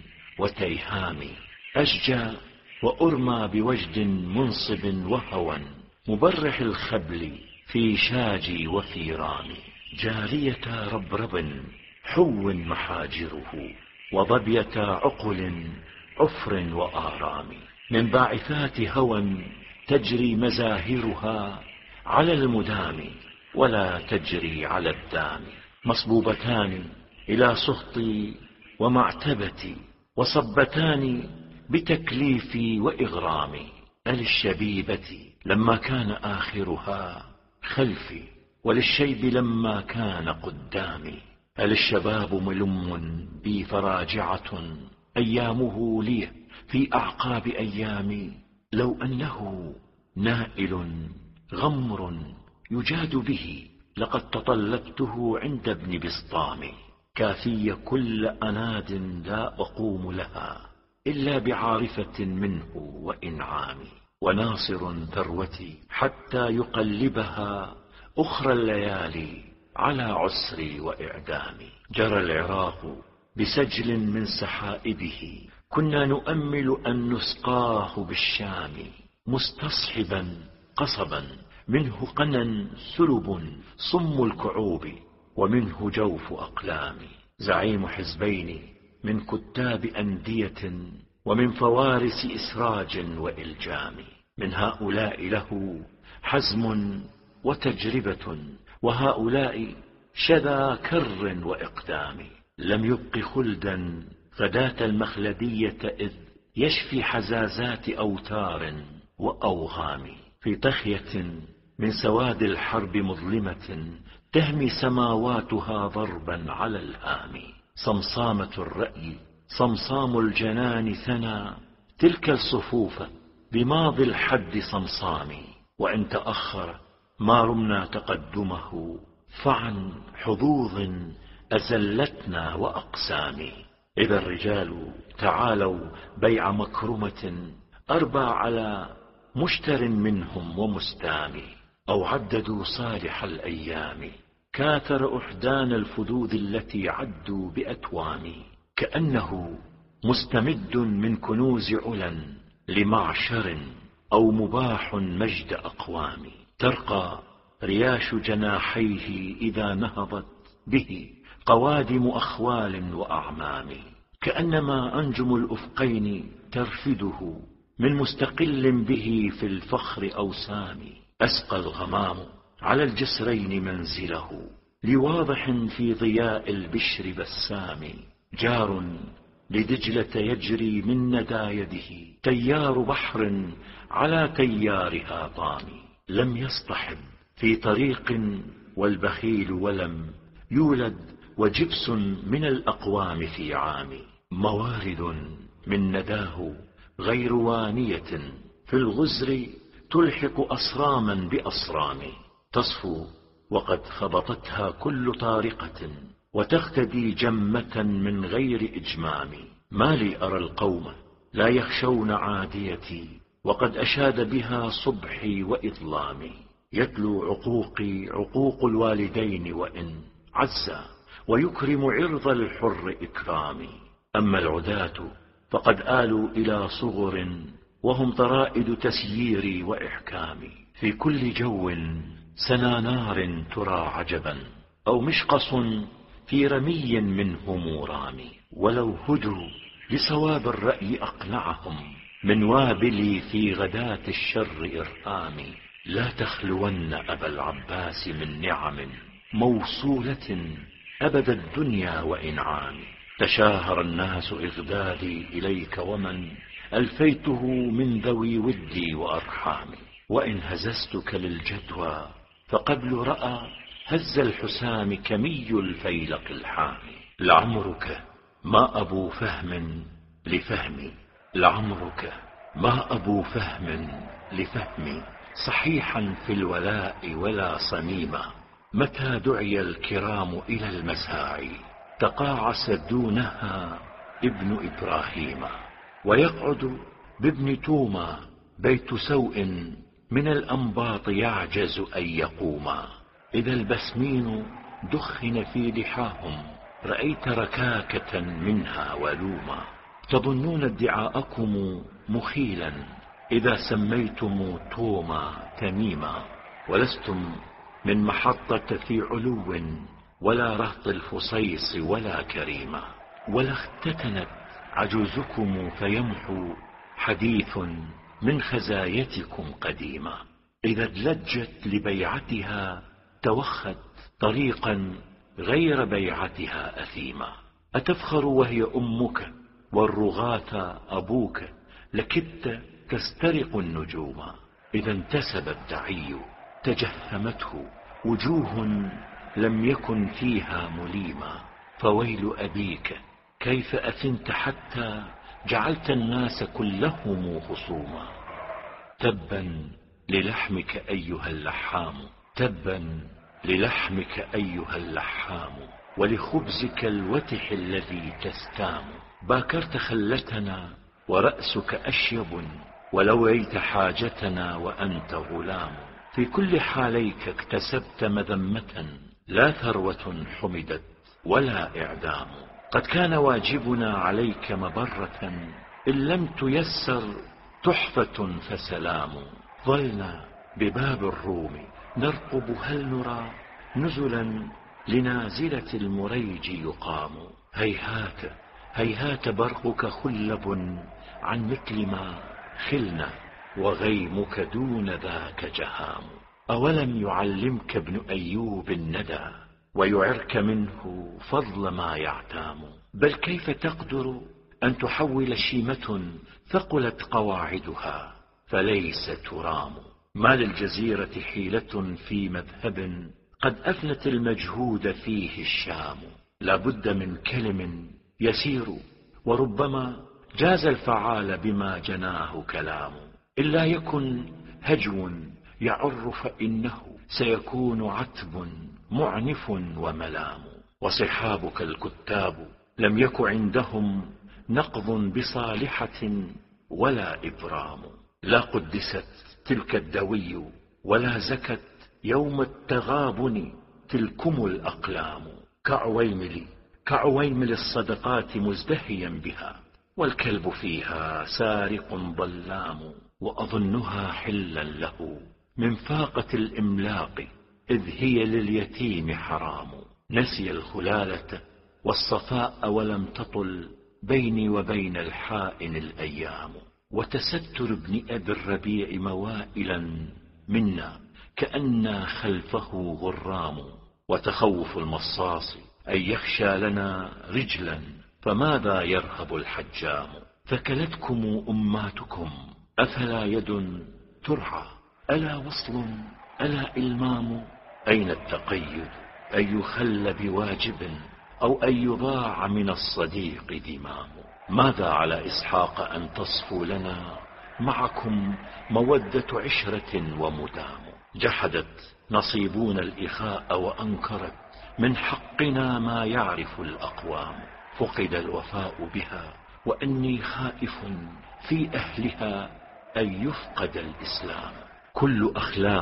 Speaker 1: وتيهام. أشجى وأرمى بوجد منصب وهوى مبرح الخبل في شاجي وفي رامي. جارية ربرب حو محاجره وضبية عقل عفر وآرام. من باعثات هوى تجري مزاهرها على المدام ولا تجري على الدام. مصبوبتان إلى سخطي ومعتبتي وصبتان بتكليفي وإغرامي. للشبيبة لما كان آخرها خلفي وللشيب لما كان قدامي. للشباب ملم بي فراجعة أيامه لي في أعقاب أيامي. لو أنه نائل غمر يجاد به لقد تطلبته عند ابن بسطام. كافي كل أناد لا أقوم لها إلا بعارفة منه وإنعام. وناصر ثروتي حتى يقلبها أخرى الليالي على عسري وإعدامي. جرى العراق بسجل من سحائبه كنا نؤمل أن نسقاه بالشام. مستصحبا قصبا منه قنا سلب صم الكعوب ومنه جوف أقلام. زعيم حزبين من كتاب أندية ومن فوارس إسراج وإلجام. من هؤلاء له حزم وتجربة وهؤلاء شذا كر وإقدام. لم يبق خلدا غداة المخلدية إذ يشفي حزازات أوتار وأوغام. في تخية من سواد الحرب مظلمة تهمي سماواتها ضربا على الهام. صمصامة الرأي صمصام الجنان ثنى تلك الصفوف بماضي الحد صمصام. وإن تأخر ما رمنا تقدمه فعن حظوظ أزلتنا وأقسام. إذا الرجال تعالوا بيع مكرمة أربى على مشتر منهم ومستام. أو عددوا صالح الأيام كاثر أحدان الفدود التي عدوا بأتوام. كأنه مستمد من كنوز علا لمعشر أو مباح مجد أقوام. ترقى رياش جناحيه إذا نهضت به قوادم أخوال وأعمام. كأنما أنجم الأفقين ترفده من مستقل به في الفخر أوسام. أسقى الغمام على الجسرين منزله، لواضح في ضياء البشر بسام. جار لدجلة يجري من ندى يده، تيار بحر على تيارها طامي. لم يصطحب في طريق والبخيل ولم يولد، وجبس من الأقوام في عام. موارد من نداه غير وانية، في الغزر تلحق أصراما بأصرام. تصفو وقد خبطتها كل طارقة، وتختدي جمة من غير إجمام. ما لي أرى القوم لا يخشون عاديتي، وقد أشاد بها صبحي وإظلامي. يتلو عقوقي عقوق الوالدين وإن عزا، ويكرم عرض الحر إكرامي. أما العداة فقد آلوا إلى صغر، وهم طرائد تسييري وإحكامي. في كل جو سنانار ترى عجبا، أو مشقص في رمي منهم رامي. ولو هدوا لصواب الرأي أقنعهم، من وابلي في غداة الشر إرآمي. لا تخلون أبا العباس من نعم موصولة أبد الدنيا وإنعام. تشاهر الناس إغدادي إليك، ومن ألفيته من ذوي ودي وأرحامي. وإن هززتك للجدوى فقبل رأى هز الحسام كمي الفيلق الحامي. لعمرك ما أبو فهم لفهمي، لعمرك ما أبو فهم لفهمي. صحيحا في الولاء ولا صميما، متى دعي الكرام إلى المساعي تقاعس دونها ابن إبراهيم. ويقعد بابن توما بيت سوء من الأنباط يعجز أن يقوما. إذا البسمين دخن في لحاهم، رأيت ركاكة منها ولوما. تظنون ادعاءكم مخيلا إذا سميتم توما تميما، ولستم من محطة في علو، ولا رهط الفصيص ولا كريما. ولا اختتنت عجوزكم فيمحو حديث من خزايتكم قديما. إذا ادلجت لبيعتها توخت طريقا غير بيعتها أثيما. أتفخر وهي أمك والرغاة أبوك، لكدت تسترق النجوم. إذا انتسب الدعي تجهمته وجوه لم يكن فيها مليما. فويل أبيك كيف أثنت حتى جعلت الناس كلهم خصوما. تبا للحمك أيها اللحام، تبا للحمك أيها اللحام، ولخبزك الوتح الذي تستام. باكرت خلتنا ورأسك أشيب، ولويت حاجتنا وأنت غلام. في كل حاليك اكتسبت مذمة، لا ثروة حمدت ولا إعدام. قد كان واجبنا عليك مبرة، إن لم تيسر تحفة فسلام. ظلنا بباب الروم نرقب هل نرى نزلا لنازلة المريج يقام. هيهات هيهات برقك خلب عن مثل ما خلنا، وغيمك دون ذاك جهام. أولم يعلمك ابن أيوب الندى، ويعرك منه فضل ما يعتام. بل كيف تقدر أن تحول شيمة ثقلت قواعدها فليس ترام. ما للجزيرة حيلة في مذهب، قد أفنت المجهود فيه الشام. لا بد من كلم يسير، وربما جاز الفعال بما جناه كلام. إلا يكن هجو يعر فإنه سيكون عتب معنف وملام. وصحابك الكتاب لم يك عندهم نقض بصالحة ولا إبرام. لا قدست تلك الدوي ولا زكت يوم التغابن تلكم الأقلام. كعويمل الصدقات مزدهيا بها، والكلب فيها سارق ظلام. وأظنها حلا له من فاقة الإملاق، إذ هي لليتيم حرام. نسي الخلالة والصفاء ولم تطل بيني وبين الحائن الأيام. وتستر ابن أبي الربيع موائلا منا كأن خلفه غرام، وتخوف المصاص أن يخشى لنا رجلا فماذا يرهب الحجام. ثكلتكم أماتكم أفلا يد ترعى، ألا وصل ألا إلمام. أين التقيد أن يخل بواجب أو أن يضاع من الصديق دمام. ماذا على إسحاق أن تصفو لنا معكم مودة عشرة ومدام. جحدت نصيبون الإخاء وأنكرت من حقنا ما يعرف الأقوام. فقد الوفاء بها وأني خائف في أهلها أن يفقد الإسلام. كل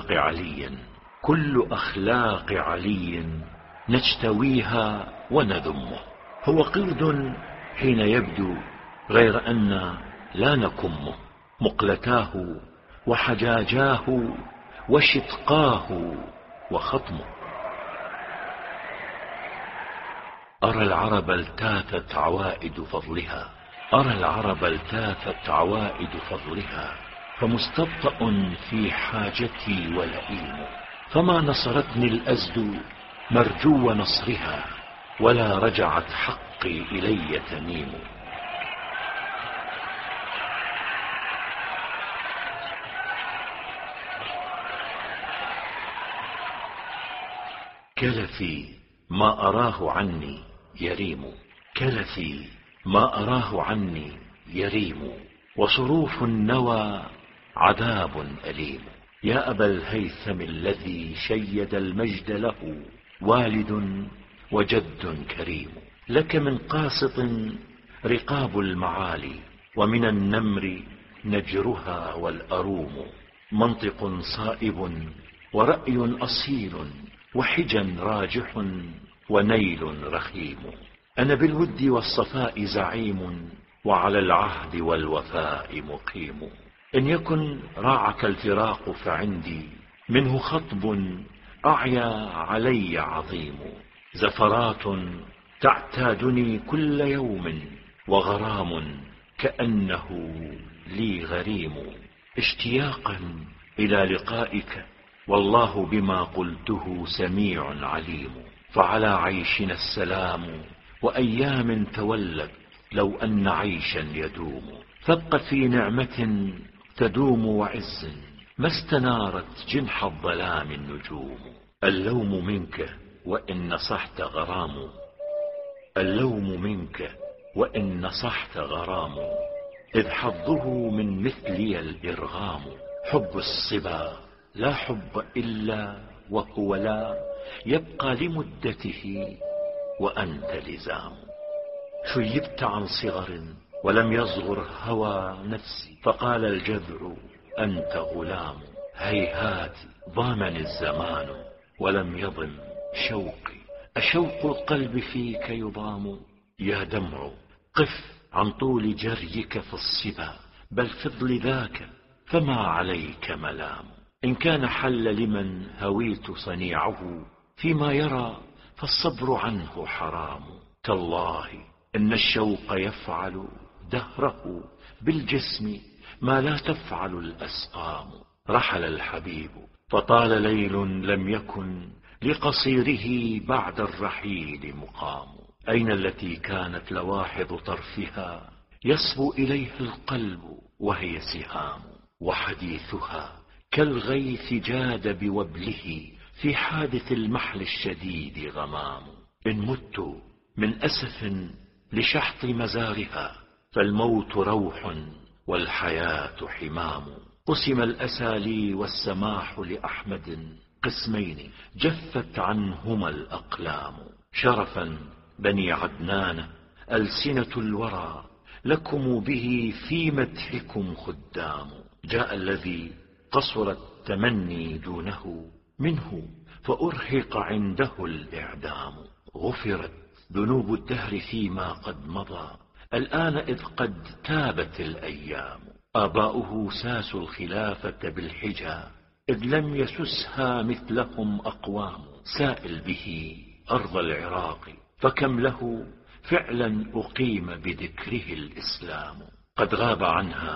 Speaker 1: أخلاق علي نجتويها ونذمه. هو قرد حين يبدو غير أن لا نكمه. مقلتاه وحجاجاه وشتقاه وخطمه. أرى العرب التاثت عوائد فضلها، فمستبطأ في حاجتي ولئيم. فما نصرتني الأزد مرجو نصرها، ولا رجعت حقي إلي تميم. كلفي ما أراه عني يريم، وصروف النوى عذاب أليم. يا أبا الهيثم الذي شيد المجد له والد وجد كريم. لك من قاسط رقاب المعالي، ومن النمر نجرها والأروم. منطق صائب ورأي أصيل، وحجا راجح ونيل رخيم. أنا بالود والصفاء زعيم، وعلى العهد والوفاء مقيم. إن يكن راعك الفراق فعندي منه خطب أعيا علي عظيم. زفرات تعتادني كل يوم، وغرام كأنه لي غريم. اشتياقا إلى لقائك، والله بما قلته سميع عليم. فعلى عيشنا السلام وأيام تولت، لو أن عيشا يدوم. فابق في نعمة تدوم وعز، ما استنارت جنح الظلام النجوم. اللوم منك وإن نصحت غرام، إذ حظه من مثلي الإرغام. حب الصبا لا حب إلا وهو لا يبقى لمدته وأنت لزام. شيبت عن صغر ولم يصغر هوى نفسي، فقال الجذع أنت غلام. هيهات ضامن الزمان ولم يضم شوقي، أشوق القلب فيك يضام. يا دمع قف عن طول جريك في الصبا، بل فضل ذاك فما عليك ملام. إن كان حل لمن هويت صنيعه فيما يرى، فالصبر عنه حرام. تالله إن الشوق يفعل دهره بالجسم ما لا تفعل الأسقام. رحل الحبيب فطال ليل لم يكن لقصيره بعد الرحيل مقام. أين التي كانت لواحظ طرفها يصبو إليه القلب وهي سهام. وحديثها كالغيث جاد بوبله، في حادث المحل الشديد غمام. إن مت من أسف لشحط مزارها، فالموت روح والحياة حمام. قسم الأسى لي والسماح لأحمد قسمين، جفت عنهما الأقلام. شرفا بني عدنان ألسنة الورى، لكم به في مدحكم خدام. جاء الذي قصر التمني دونه منه، فأرهق عنده الإعدام. غفرت ذنوب الدهر فيما قد مضى، الآن إذ قد تابت الأيام. آباؤه ساسوا الخلافة بالحجى، إذ لم يسسها مثلهم أقوام. سائل به أرض العراق، فكم له فعلا أقيم بذكره الإسلام. قد غاب عنها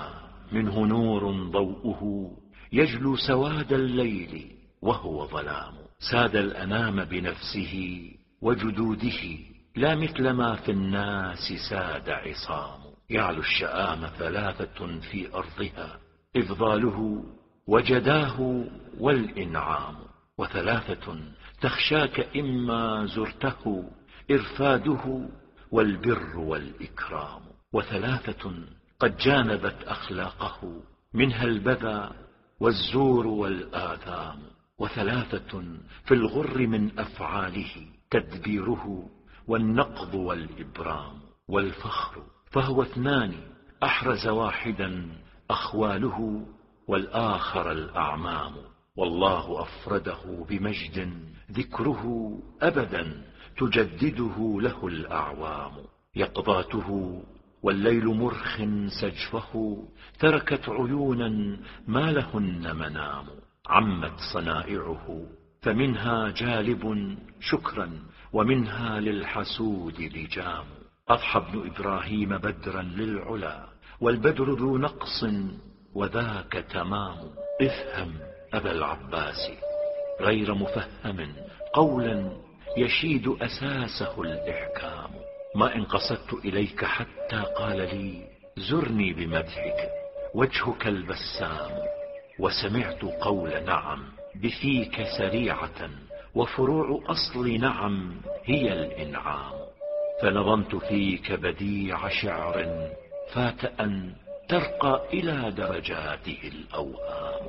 Speaker 1: منه نور ضوءه يجلو سواد الليل وهو ظلام. ساد الأنام بنفسه وجدوده، لا مثل ما في الناس ساد عصام. يعلو الشآم ثلاثة في أرضها، إفضاله وجداه والإنعام. وثلاثة تخشاك إما زرته، إرفاده والبر والإكرام. وثلاثة قد جانبت أخلاقه، منها البذى والزور والآثام. وثلاثة في الغر من أفعاله، تدبيره والنقض والإبرام. والفخر فهو اثنان، أحرز واحدا أخواله والآخر الأعمام. والله أفرده بمجد ذكره أبدا، تجدده له الأعوام. يقظاته والليل مرخ سجفه، تركت عيونا ما لهن منام. عمت صنائعه فمنها جالب شكرا، ومنها للحسود لجام. أضحى ابن إبراهيم بدرا للعلا، والبدر ذو نقص وذاك تمام. افهم أبا العباس غير مفهم، قولا يشيد أساسه الإحكام. ما إن قصدت إليك حتى قال لي زرني بمدحك وجهك البسام. وسمعت قول نعم بفيك سريعة، وفروع أصل نعم هي الإنعام. فنظمت فيك بديع شعر فات أن ترقى إلى درجاته الأوهام.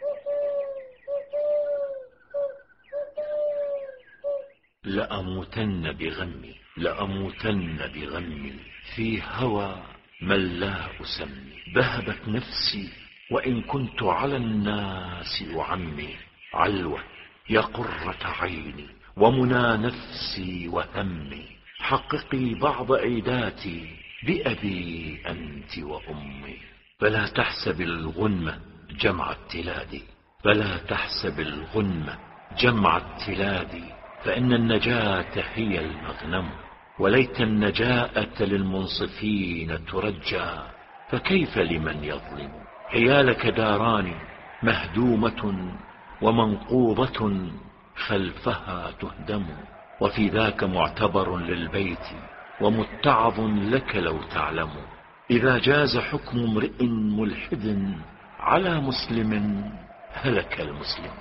Speaker 1: لأموتن بغمي، لأموتن بغمي في هوى من لا أسمي. ذهبت نفسي وإن كنت على الناس أعمي. علوة يا قرة عيني ومنى نفسي وهمي، حققي بعض عيداتي بأبي أنت وأمي. فلا تحسب الغنمة جمع التلاد، فلا تحسب الغنمة جمع التلاد، فإن النجاة هي المغنم. وليت النجاة للمنصفين ترجى، فكيف لمن يظلم. حيالك داران مهدومة ومنقوضة خلفها تهدم، وفي ذاك معتبر للبيت ومتعظ لك لو تعلم. إذا جاز حكم امرئ ملحد على مسلم هلك المسلم.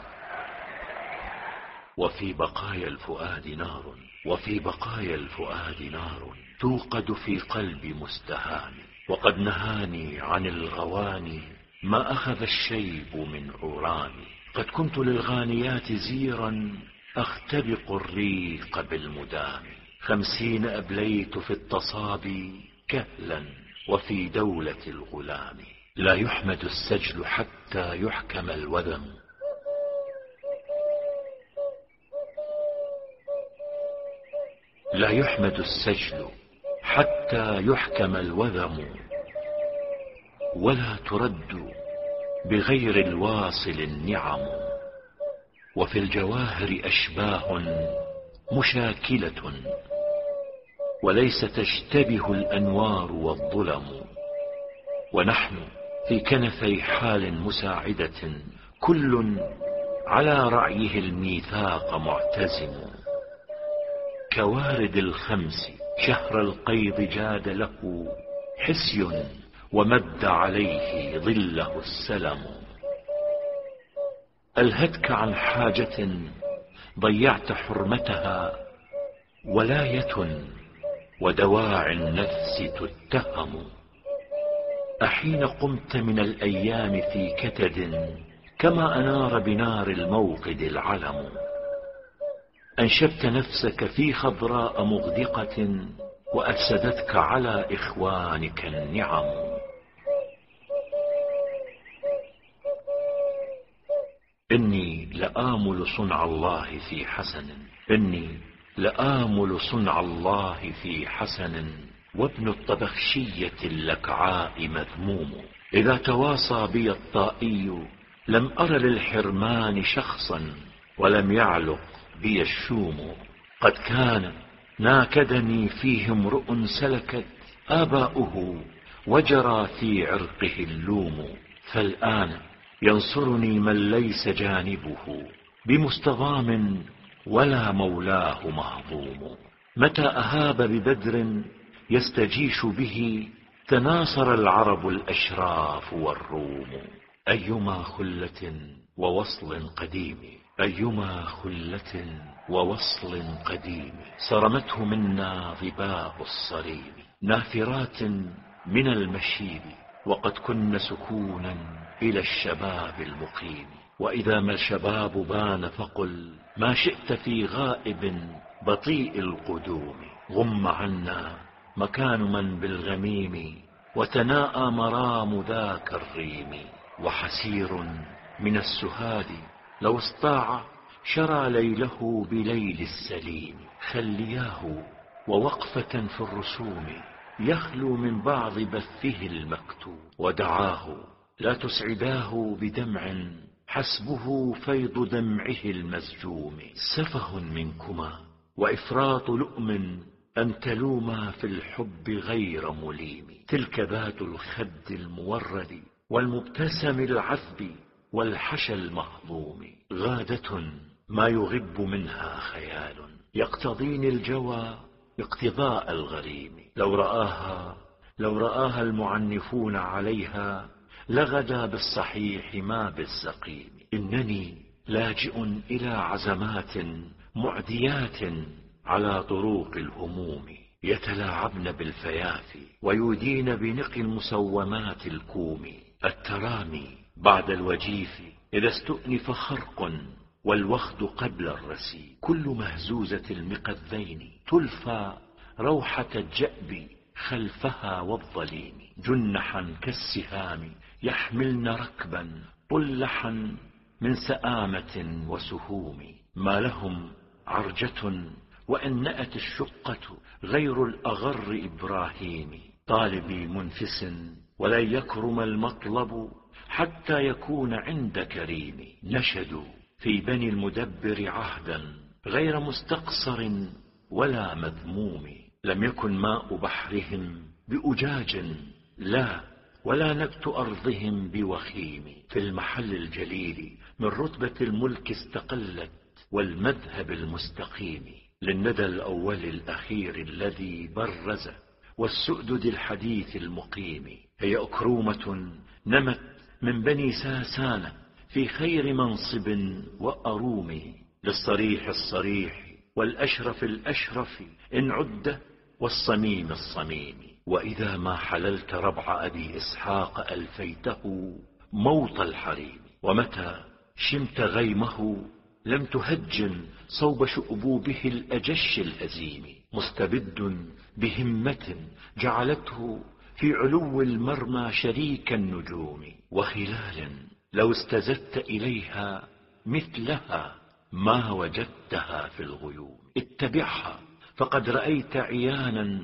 Speaker 1: وفي بقايا الفؤاد نار، وفي بقايا الفؤاد نار توقد في قلب مستهان. وقد نهاني عن الغواني ما أخذ الشيب من عراني. قد كنت للغانيات زيرا أختبق الريق بالمدام. 50 أبليت في التصابي كهلا وفي دولة الغلام. لا يحمد السجل حتى يحكم الوذم، لا يحمد السجل حتى يحكم الوذم. ولا ترد بغير الواصل النعم. وفي الجواهر أشباه مشاكلة، وليس تشتبه الأنوار والظلم. ونحن في كنفي حال مساعدة، كل على رعيه الميثاق معتزم. كوارد الخمس شهر القيض جاد له حسي، ومد عليه ظله السلم. ألهتك عن حاجة ضيعت حرمتها، ولاية ودواعي النفس تتهم. أحين قمت من الأيام في كتد، كما أنار بنار الموقد العلم. أنشبت نفسك في خضراء مغدقة، وأفسدتك على إخوانك النعم. إني لآمل صنع الله في حسن، إني لآمل صنع الله في حسن. وابن الطبخشية اللكعاء مذموم. إذا تواصى بي الطائي لم أر للحرمان شخصا، ولم يعلق بي الشوم. قد كان ناكدني فيه امرؤ سلكت آباؤه وجرى في عرقه اللوم. فالآن ينصرني من ليس جانبه بمستضام ولا مولاه مهضوم. متى أهاب ببدر يستجيش به تناصر العرب الأشراف والروم. أيما خلة ووصل قديم، أيما خلة ووصل قديم، صرمته منا ظباء الصريم. نافرات من المشيب وقد كن سكونا إلى الشباب المقيم. وإذا ما الشباب بان فقل ما شئت في غائب بطيء القدوم. غم عنا مكان من بالغميم وتناءى مرام ذاك الريم. وحسير من السهاد لو استطاع شرى ليله بليل السليم. خلياه ووقفة في الرسوم يخلو من بعض بثه المكتوم. ودعاه لا تسعداه بدمع حسبه فيض دمعه المسجوم. سفه منكما وإفراط لؤم أن تلوما في الحب غير مليم. تلك ذات الخد المورد والمبتسم العذب والحشى المهضوم. غادة ما يغب منها خيال يقتضيني الجوى اقتضاء الغريم. لو رآها المعنفون عليها لغدا بالصحيح ما بالسقيم. إنني لاجئ إلى عزمات معديات على طروق الهموم. يتلاعبن بالفيافي ويودين بنقي المسومات الكوم. الترامي بعد الوجيف إذا استؤنف خرق والوخد قبل الرسي. كل مهزوزة المقذين تلفى روحة الجأب خلفها والظليم. جنحا كالسهام يحملن ركبا طلحا من سآمة وسهوم. ما لهم عرجة وإن نأت الشقة غير الأغر إبراهيم. طالبي منفس ولا يكرم المطلب حتى يكون عند كريم. نشدوا في بني المدبر عهدا غير مستقصر ولا مذموم. لم يكن ماء بحرهم بأجاج لا ولا نبت أرضهم بوخيم. في المحل الجليل من رتبة الملك استقلت والمذهب المستقيم. للندى الأول الأخير الذي برز والسؤدد الحديث المقيم. هي أكرومة نمت من بني ساسان في خير منصب وأروم. للصريح الصريح والأشرف الأشرف إن عد والصميم الصميم. وإذا ما حللت ربع أبي إسحاق ألفيته موط الحريم. ومتى شمت غيمه لم تهجن صوب شؤبوبه الأجش الأزيم. مستبد بهمة جعلته في علو المرمى شريك النجوم. وخلال لو استزدت إليها مثلها ما وجدتها في الغيوم. اتبعها فقد رأيت عيانا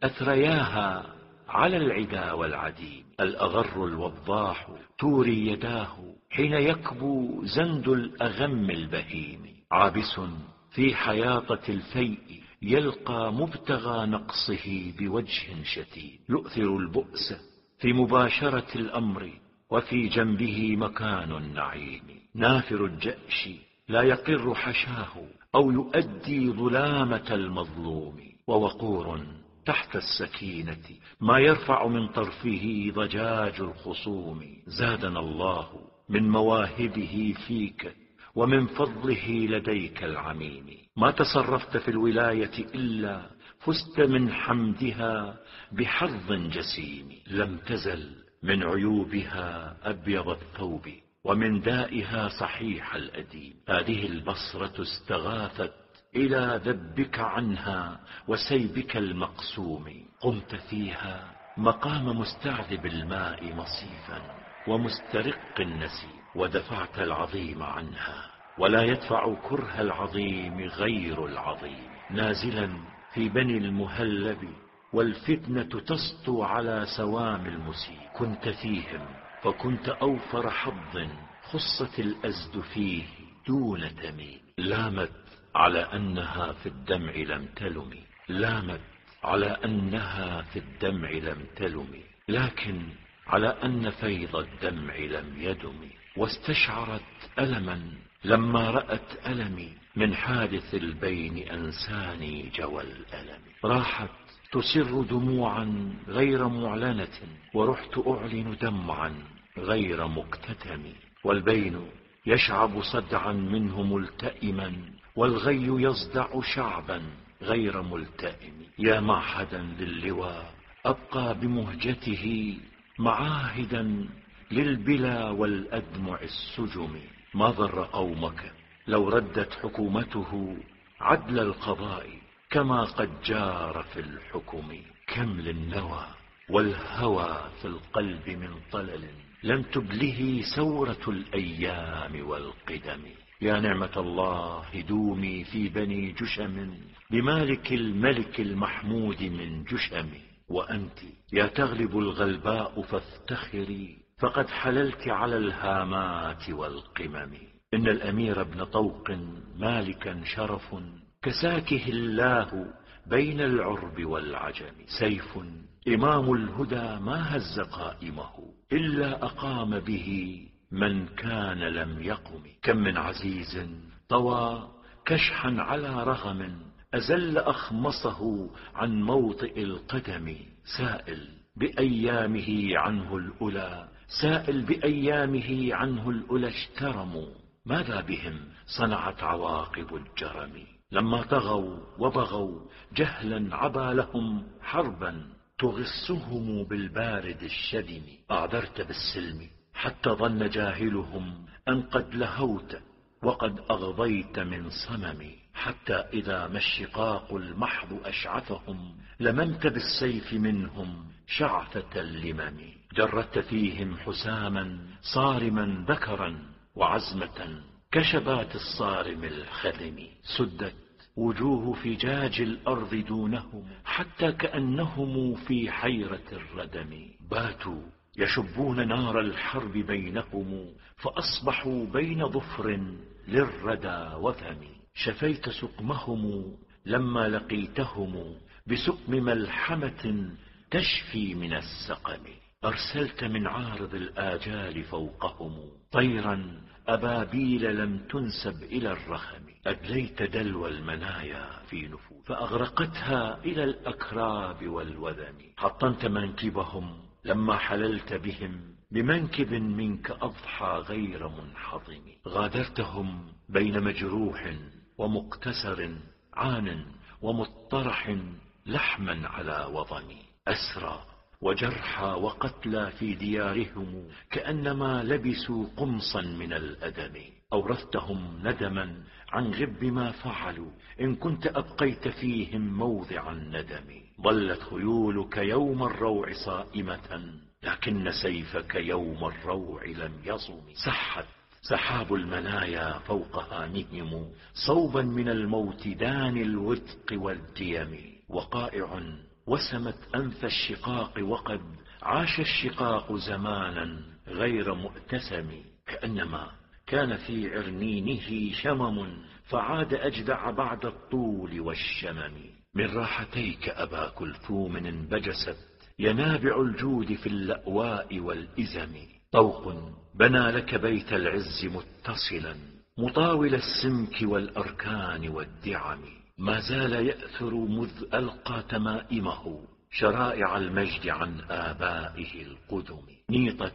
Speaker 1: أثرياها على العدا والعديم. الأغر الوضاح توري يداه حين يكبو زند الأغم البهيم. عابس في حياطة الفيء يلقى مبتغى نقصه بوجه شتيم. يؤثر البؤس في مباشرة الأمر وفي جنبه مكان النعيم. نافر الجأش لا يقر حشاه أو يؤدي ظلامة المظلوم. ووقور تحت السكينة ما يرفع من طرفه ضجاج الخصوم. زادنا الله من مواهبه فيك ومن فضله لديك العميم. ما تصرفت في الولاية إلا فزت من حمدها بحظ جسيم. لم تزل من عيوبها أبيض الثوب ومن دائها صحيح الأديم. هذه البصرة استغاثت إلى ذبك عنها وسيبك المقسوم. قمت فيها مقام مستعذب الماء مصيفا ومسترق النسيم. ودفعت العظيم عنها ولا يدفع كره العظيم غير العظيم. نازلا في بني المهلب والفتنة تسطو على سوام المسيء. كنت فيهم فكنت أوفر حظ خصت الأزد فيه دون تميم. لامت على أنها في الدمع لم تلم، لامت على أنها في الدمع لم تلم، لكن على أن فيض الدمع لم يدم. واستشعرت ألما لما رأت ألمي، من حادث البين أنساني جوى الألم. راحت تسر دموعا غير معلنة، ورحت أعلن دمعا غير مكتتم. والبين يشعب صدعا منه ملتئما، والغي يصدع شعبا غير ملتئم. يا معهدا للواء أبقى بمهجته معاهدا للبلا والأدمع السجم. ما ضر قومك لو ردت حكومته عدل القضاء كما قد جار في الحكم. كم للنوى والهوى في القلب من طلل لم تبله سورة الأيام والقدم. يا نعمة الله دومي في بني جشم، بمالك الملك المحمود من جشم. وأنت يا تغلب الغلباء فافتخري، فقد حللت على الهامات والقمم. إن الأمير ابن طوق مالكا شرف، كساكه الله بين العرب والعجم. سيف إمام الهدى ما هز قائمه، إلا أقام به من كان لم يقم. كم من عزيز طوى كشحا على رغم، أزل أخمصه عن موطئ القدم. سائل بأيامه عنه الأولى، سائل بأيامه عنه الأولى اشترموا. ماذا بهم صنعت عواقب الجرم؟ لما طغوا وبغوا جهلا عبا لهم حربا، تغصهم بالبارد الشدم. أعذرت بالسلم حتى ظن جاهلهم أن قد لهوت، وقد أغضيت من صمم. حتى إذا ما الشقاق المحض أشعثهم، لممت بالسيف منهم شعثة اللمم. جردت فيهم حساما صارما ذكرا، وعزمة كشبات الصارم الخذم. سدت وجوه فجاج الأرض دونهم، حتى كأنهم في حيرة الردم. باتوا يشبون نار الحرب بينهم، فأصبحوا بين ظفر للردى وثم. شفيت سقمهم لما لقيتهم، بسقم ملحمة تشفي من السقم. أرسلت من عارض الآجال فوقهم طيرا أبابيل لم تنسب إلى الرخم. أدليت دلو المنايا في نفوس، فأغرقتها إلى الأكراب والوذم. حطمت منكبهم لما حللت بهم، بمنكب منك أضحى غير منحطم. غادرتهم بين مجروح ومقتسر، عان ومطرح لحما على وضم. أسرى وجرحى وقتلى في ديارهم، كأنما لبسوا قمصا من الأدم. أورثتهم ندما عن غب ما فعلوا، إن كنت أبقيت فيهم موضع الندم. ظلت خيولك يوم الروع صائمة، لكن سيفك يوم الروع لم يصم. سحت سحاب المنايا فوق هامهم، صوبا من الموت داني الوثق والديم. وقائع وسمت أنف الشقاق، وقد عاش الشقاق زمانا غير مؤتسم. كأنما كان في عرنينه شمم، فعاد أجدع بعد الطول والشمم. من راحتيك أبا كلثوم انبجست ينابع الجود في اللأواء والإزم. طوق بنى لك بيت العز متصلا، مطاول السمك والأركان والدعم. ما زال يأثر مذ ألقى تمائمه، شرائع المجد عن آبائه القدم. نيطت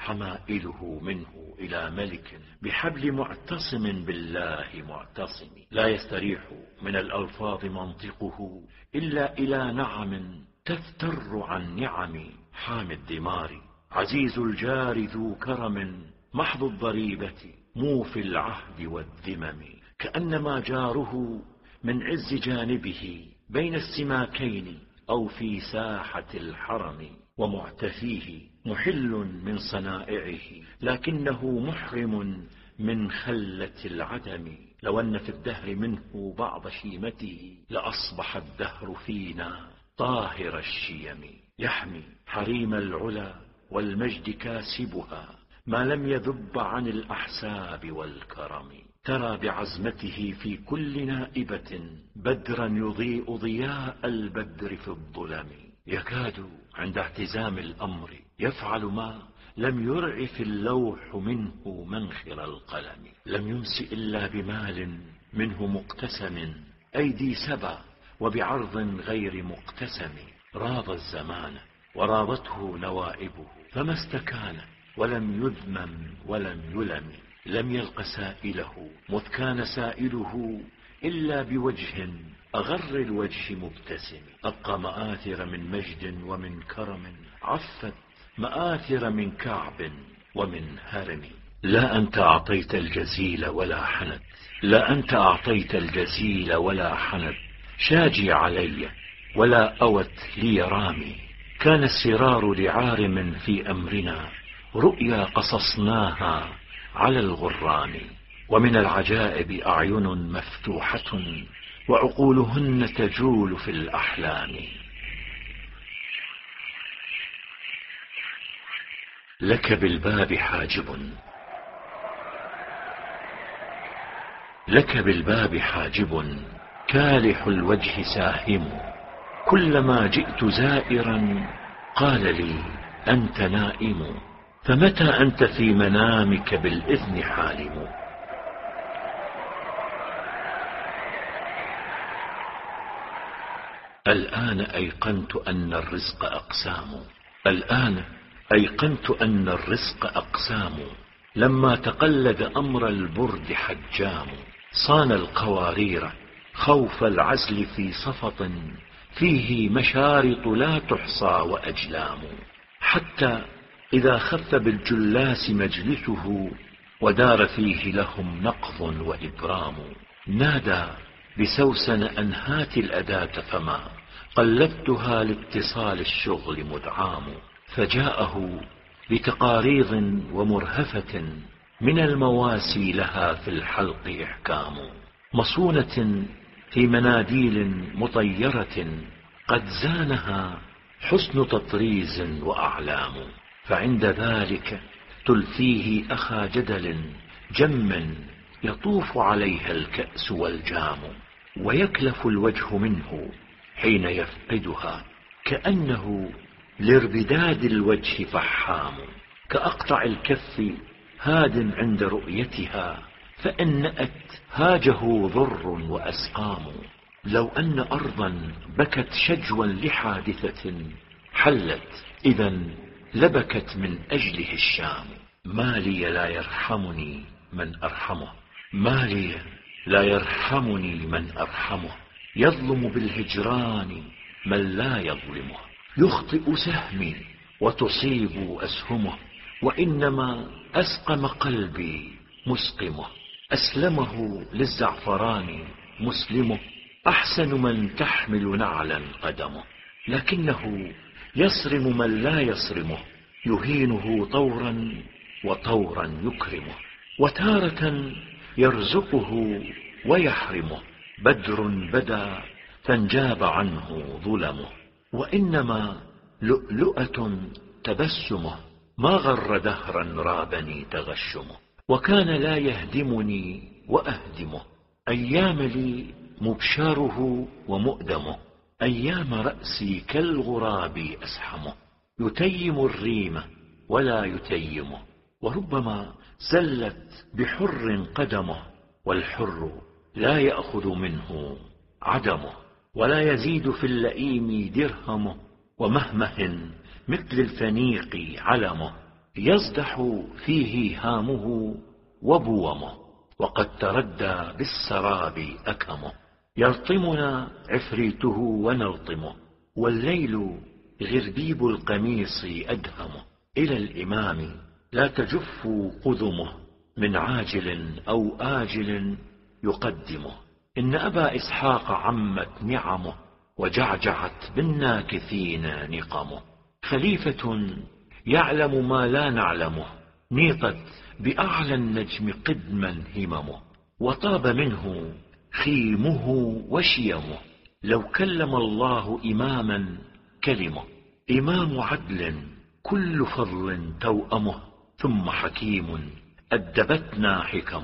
Speaker 1: حمائله منه إلى ملك، بحبل معتصم بالله معتصم. لا يستريح من الألفاظ منطقه، إلا إلى نعم تفتر عن نعم. حامي الدمار عزيز الجار ذو كرم، محض الضريبة موفي العهد والذمم. كأنما جاره من عز جانبه بين السماكين، أو في ساحة الحرم. ومعتفيه محل من صنائعه، لكنه محرم من خلة العدم. لو أن في الدهر منه بعض شيمته، لأصبح الدهر فينا طاهر الشيم. يحمي حريم العلا والمجد كاسبها، ما لم يذب عن الأحساب والكرم. ترى بعزمته في كل نائبة بدرا يضيء ضياء البدر في الظلم، يكاد عند اعتزام الأمر يفعل ما لم يرعف اللوح منه منخر القلم. لم يمس إلا بمال منه مقتسم، أيدي سبا وبعرض غير مقتسم. راض الزمان وراضته نوائبه، فما استكان ولم يذمم ولم يلم. لم يلق سائله مذ كان سائله إلا بوجه أغر الوجه مبتسم. أبقى مآثر من مجد ومن كرم، عفت مآثر من كعب ومن هرم. لا أنت أعطيت الجزيل ولا حند، لا أنت أعطيت الجزيل ولا حند. شاجي علي ولا أوت لي رامي، كان السرار لعارم في أمرنا، رؤيا قصصناها على الغرام. ومن العجائب أعين مفتوحة وعقولهن تجول في الأحلام. لك بالباب حاجب، لك بالباب حاجب كالح الوجه ساهم. كلما جئت زائرا قال لي أنت نائم، فمتى أنت في منامك بالإذن حالم. الآن أيقنت أن الرزق أقسام، الآن أيقنت أن الرزق أقسام. لما تقلد أمر البرد حجام، صان القوارير خوف العزل في صفط، فيه مشارط لا تحصى وأجلام. حتى إذا خف بالجلاس مجلسه ودار فيه لهم نقض وإبرام، نادى بسوسن أنهات الأداة فما قلبتها لاتصال الشغل مدعام. فجاءه بتقاريض ومرهفة من المواسي لها في الحلق إحكام، مصونة في مناديل مطيرة قد زانها حسن تطريز وأعلام. فعند ذلك تلفيه أخا جدل جم يطوف عليها الكأس والجام، ويكلف الوجه منه حين يفقدها، كأنه لاربداد الوجه فحام. كأقطع الكف هاد عند رؤيتها، فإن نأت هاجه ضر وأسقام. لو أن أرضا بكت شجوا لحادثة حلت إذا لبكت من أجله الشام. ما لي لا يرحمني من أرحمه، ما لي لا يرحمني من أرحمه. يظلم بالهجران من لا يظلمه، يخطئ سهمي وتصيب أسهمه. وإنما أسقم قلبي مسقمه، أسلمه للزعفران مسلمه. أحسن من تحمل نعلا قدمه، لكنه يصرم من لا يصرمه، يهينه طورا وطورا يكرمه. وتارة يرزقه ويحرمه، بدر بدا فانجاب عنه ظلمه. وإنما لؤلؤة تبسمه، ما غر دهرا رابني تغشمه. وكان لا يهدمني وأهدمه، أيام لي مبشاره ومؤدمه. أيام رأسي كالغراب أسحمه، يتيم الريم ولا يتيمه. وربما زلت بحر قدمه، والحر لا يأخذ منه عدمه. ولا يزيد في اللئيم درهمه، ومهمه مثل الفنيق علمه. يزدح فيه هامه وبومه، وقد تردى بالسراب أكمه. يلطمنا عفريته ونلطمه، والليل غربيب القميص أدهمه. إلى الإمام لا تجف قذمه، من عاجل أو آجل يقدمه. إن أبا إسحاق عمت نعمه، وجعجعت بالناكثين نقمه. خليفة يعلم ما لا نعلمه، نيطت بأعلى النجم قدما هممه. وطاب منه خيمه وشيمه، لو كلم الله إماما كلمه. إمام عدل كل فضل توأمه، ثم حكيم أدبتنا حكمه.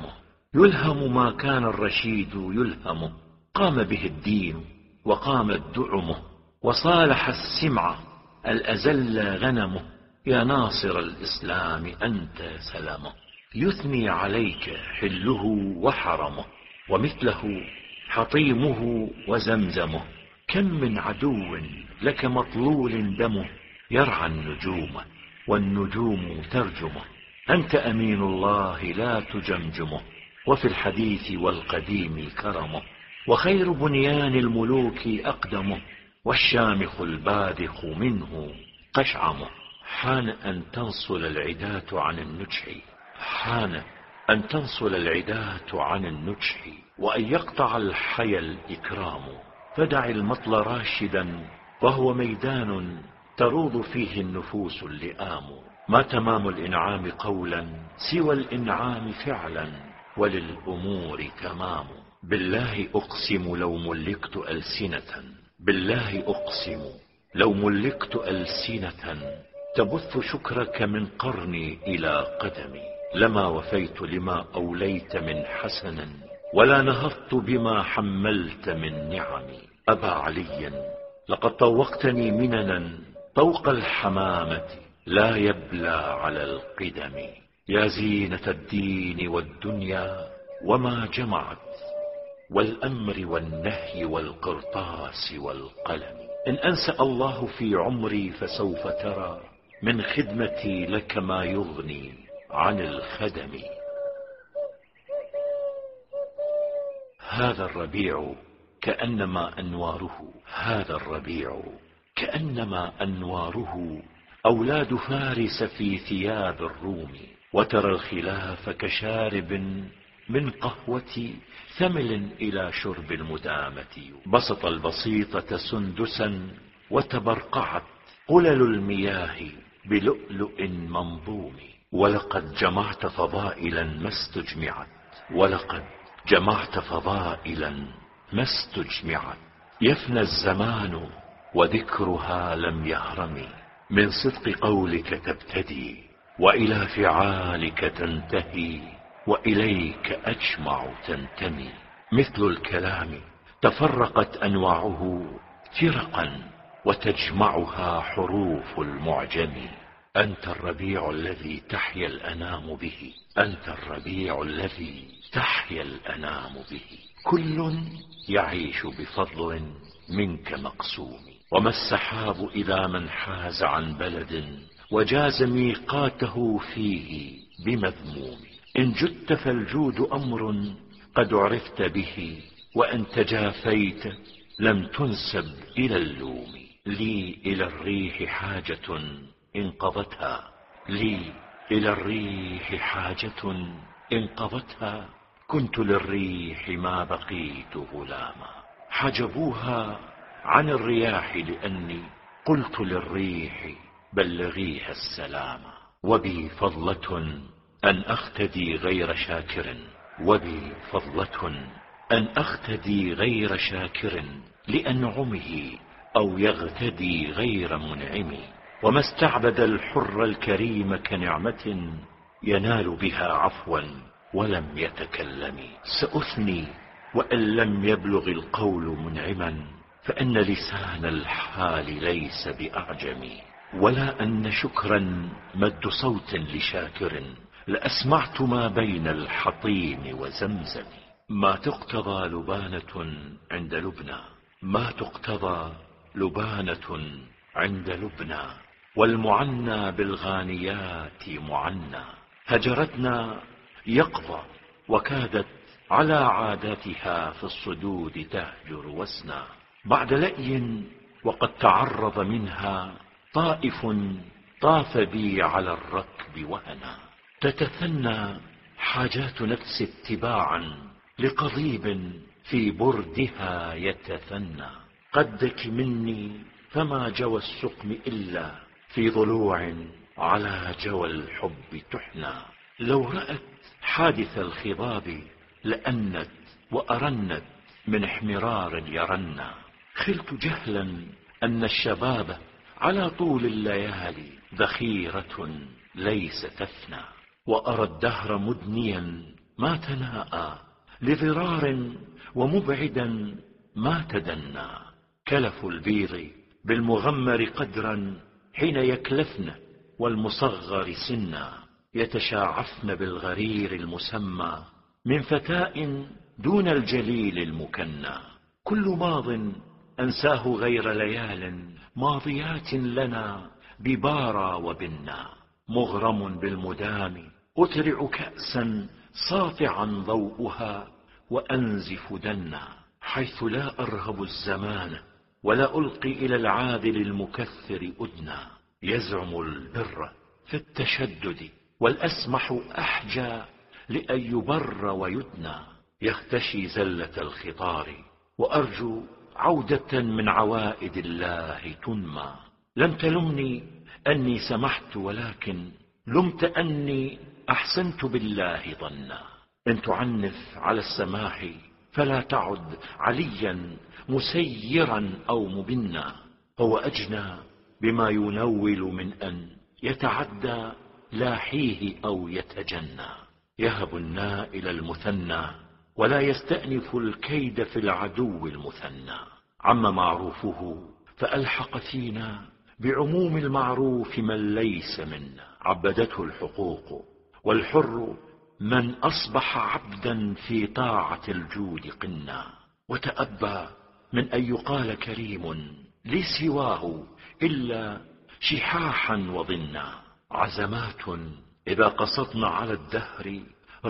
Speaker 1: يلهم ما كان الرشيد يلهمه، قام به الدين وقامت دعمه، وصالح السمع الأزل غنمه، يا ناصر الإسلام أنت سلامه. يثني عليك حله وحرمه، ومثله حطيمه وزمزمه، كم من عدو لك مطلول دمه، يرعى النجوم والنجوم ترجمه، أنت أمين الله لا تجمجمه، وفي الحديث والقديم كرمه، وخير بنيان الملوك أقدمه، والشامخ البادخ منه قشعمه. حان أن تنصل العداة عن النجح، حان أن تنصل العداة عن النجح، وأن يقطع الحيا الإكرام، فدع المطل راشدا وهو ميدان تروض فيه النفوس اللئام. ما تمام الإنعام قولا سوى الإنعام فعلا، وللأمور تمام. بالله أقسم لو ملكت ألسنة، بالله أقسم لو ملكت ألسنة، تبث شكرك من قرني إلى قدمي، لما وفيت لما أوليت من حسن، ولا نهضت بما حملت من نعمي. أبا علي لقد طوقتني مننا طوق الحمامة، لا يبلى على القدم. يا زينة الدين والدنيا وما جمعت، والأمر والنهي والقرطاس والقلم. إن أنسأ الله في عمري فسوف ترى من خدمتي لك ما يغني عن الخدم. هذا الربيع كأنما أنواره، هذا الربيع كأنما أنواره أولاد فارس في ثياب الروم، وترى الخلاف كشارب من قهوة ثمل إلى شرب المدامة. بسط البسيطة سندسا وتبرقعت قلل المياه بلؤلؤ منظوم، ولقد جمعت فضائلا ما استجمعت، ولقد جمعت فضائلا ما استجمعت. يفنى الزمان وذكرها لم يهرم، من صدق قولك تبتدي وإلى فعالك تنتهي، وإليك أجمع تنتمي. مثل الكلام تفرقت أنواعه فرقا، وتجمعها حروف المعجم. أنت الربيع الذي تحيا الأنام به، أنت الربيع الذي تحيا الأنام به. كل يعيش بفضل منك مقسوم، وما السحاب إذا من حاز عن بلد وجاز ميقاته فيه بمذموم. إن جدت فالجود أمر قد عرفت به، وأن تجافيت لم تنسب إلى اللوم. لي إلى الريح حاجة انقضتها، لي إلى الريح حاجة انقضتها، كنت للريح ما بقيت غلاما. حجبوها عن الرياح لأني قلت للريح بلغيها السلام. وبي فضلة أن أختدي غير شاكر، وبي فضلة أن أختدي غير شاكر لأنعمه، أو يغتدي غير منعم. وما استعبد الحر الكريم كنعمة ينال بها عفوا ولم يتكلم. سأثني وإن لم يبلغ القول منعما، فإن لسان الحال ليس بأعجم. ولا أن شكرا مد صوت لشاكر، لأسمعت ما بين الحطيم وزمزم. ما تقتضى لبانة عند لبنى، ما تقتضى لبانة عند لبنى، والمعنى بالغانيات معنى. هجرتنا يقظة وكادت على عاداتها في الصدود تهجر وسنا، بعد لأي وقد تعرض منها طائف طاف بي على الركب وهنا. تتثنى حاجات نفس اتباعا لقضيب في بردها يتثنى. قدك مني فما جوى السقم إلا في ضلوع على جوى الحب تحنى. لو رأت حادث الخضاب لأنت وأرنت من احمرار يرنى. خلت جهلا أن الشباب على طول الليالي ذخيرة ليس تفنى، وأرى الدهر مدنيا ما تناءى، لضرار ومبعدا ما تدنى. كلف البيض بالمغمر قدرا حين يكلفن، والمصغر سنا يتشاعفن بالغرير المسمى، من فتاء دون الجليل المكنى. كل ماض أنساه غير ليال ماضيات لنا ببارى وبنا. مغرم بالمدام أترع كأسا ساطعا ضوءها وأنزف دنا، حيث لا أرهب الزمان ولا ألقي إلى العادل المكثر أدنا. يزعم البر في التشدد والأسمح أحجى لأن يبر ويدنى. يختشي زلة الخطار وأرجو عودة من عوائد الله تنمى. لم تلمني أني سمحت، ولكن لمت أني أحسنت بالله ظنا. إن تعنف على السماح فلا تعد عليا مسيرا أو مبنا. هو أجنى بما ينول من أن يتعدى لاحيه أو يتجنى. يهب النائل المثنى ولا يستأنف الكيد في العدو المثنى. عم معروفه فألحق فينا بعموم المعروف من ليس منا. عبدته الحقوق والحر من أصبح عبدا في طاعة الجود قنا. وتأبى من أن يقال كريم لسواه إلا شحاحا وضنا. عزمات إذا قصدنا على الدهر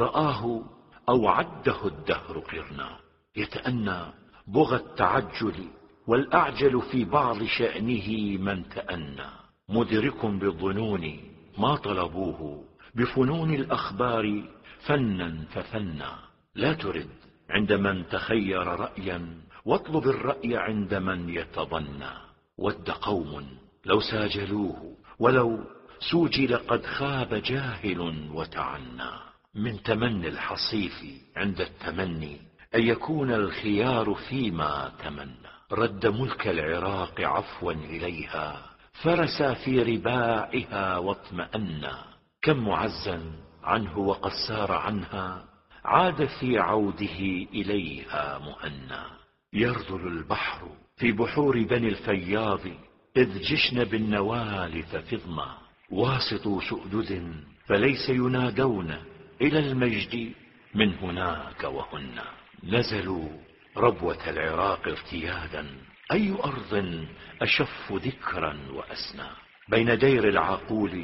Speaker 1: رآه أو عده الدهر قرنا. يتأنى بغى التعجل والأعجل في بعض شأنه من تأنى. مدرك بالظنون ما طلبوه بفنون الأخبار فنا ففنا. لا ترد عند من تخير رأيا واطلب الرأي عند من يتظنى. ود قوم لو ساجلوه ولو سوجل قد خاب جاهل وتعنى. من تمني الحصيف عند التمني أن يكون الخيار فيما تمنى. رد ملك العراق عفوا إليها فرسا في رباعها واطمأنا. كم معزا عنه وقد سار عنها عاد في عوده إليها مؤنى. يرذل البحر في بحور بني الفياض إذ جشن بالنوال ففضنا. واسطوا سؤدد فليس ينادون إلى المجد من هناك وهنا. نزلوا ربوة العراق ارتيادا، أي أرض أشف ذكرا وأسنى. بين دير العقول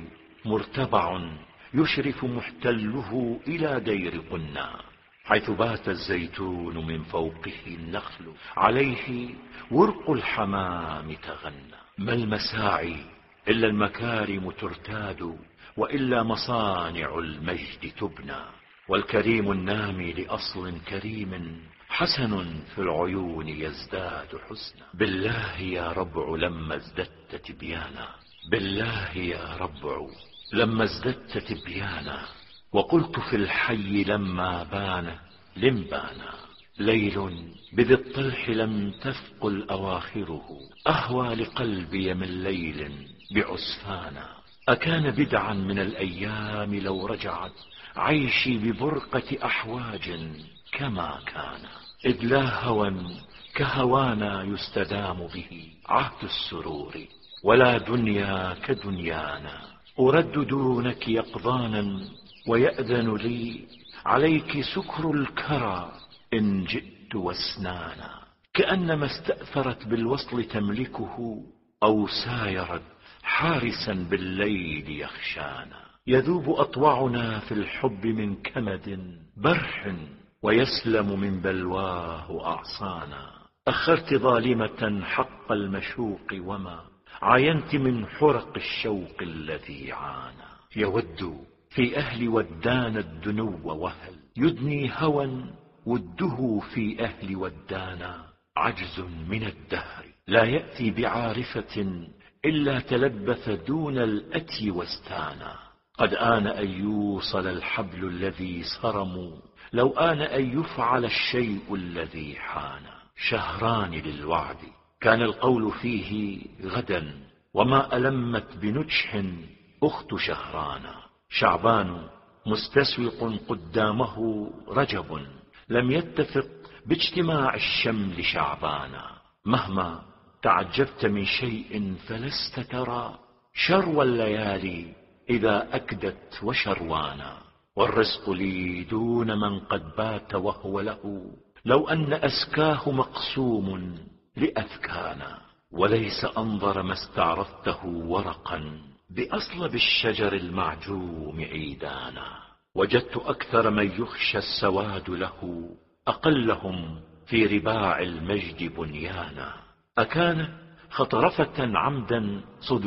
Speaker 1: مرتبع يشرف محتله إلى دير قنا، حيث بات الزيتون من فوقه النخل عليه ورق الحمام تغنى. ما المساعي إلا المكارم ترتاد وإلا مصانع المجد تبنى. والكريم النامي لأصل كريم حسن في العيون يزداد حسنا. بالله يا ربع لما ازددت تبيانا، بالله يا ربع لما ازددت تبيانا. وقلت في الحي لما بان لمبانا. ليل بذي الطلح لم تثقل أواخره، أهوى لقلبي من ليل بعسفانا. أكان بدعا من الأيام لو رجعت عيشي ببرقة أحواج كما كان. إذ لا هوى كهوانا يستدام به عهد السرور، ولا دنيا كدنيانا. أرد دونك يقظانا ويأذن لي عليك سكر الكرى إن جئت واسنانا. كأنما استأثرت بالوصل تملكه أو سايرت حارسا بالليل يخشانا. يذوب أطوعنا في الحب من كمد برح ويسلم من بلواه أعصانا. أخرت ظالمة حق المشوق وما عاينت من حرق الشوق الذي عانى. يود في أهل ودان الدنو وهل يدني هوى وده في أهل ودانا. عجز من الدهر لا يأتي بعارفة إلا تلبث دون الأتي واستانا. قد آن أن يوصل الحبل الذي صرموا، لو آن أن يفعل الشيء الذي حان. شهران للوعد كان القول فيه غدا، وما ألمت بنجح أخت شهرانا. شعبان مستسوق قدامه رجب، لم يتفق باجتماع الشمل شعبانا. مهما تعجبت من شيء فلست ترى شرو الليالي إذا أكدت وشروانا. والرزق لي دون من قد بات وهو له، لو أن أسكاه مقسوم لأذكانا. وليس أنظر ما استعرضته ورقا بأصلب الشجر المعجوم عيدانا. وجدت أكثر من يخشى السواد له، أقلهم في رباع المجد بنيانا. أكان خطرفة عمدا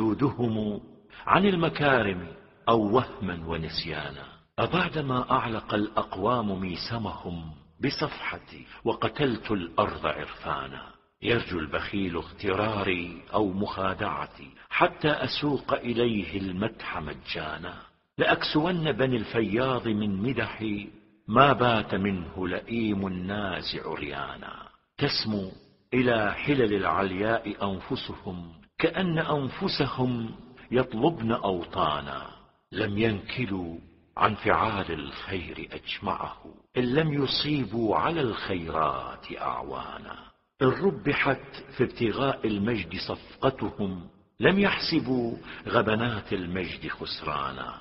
Speaker 1: صدودهم عن المكارم أو وهما ونسيانا. أبعدما أعلق الأقوام ميسمهم بصفحتي وقتلت الأرض عرفانا. يرجو البخيل اغتراري أو مخادعتي حتى أسوق إليه المدح مجانا. لأكسون بني الفياض من مدحي، ما بات منه لئيم الناس عريانا. تسمو إلى حلل العلياء أنفسهم، كأن أنفسهم يطلبن أوطانا. لم ينكلوا عن فعال الخير أجمعه، إن لم يصيبوا على الخيرات أعوانا. إن ربحت في ابتغاء المجد صفقتهم، لم يحسبوا غبنات المجد خسرانا.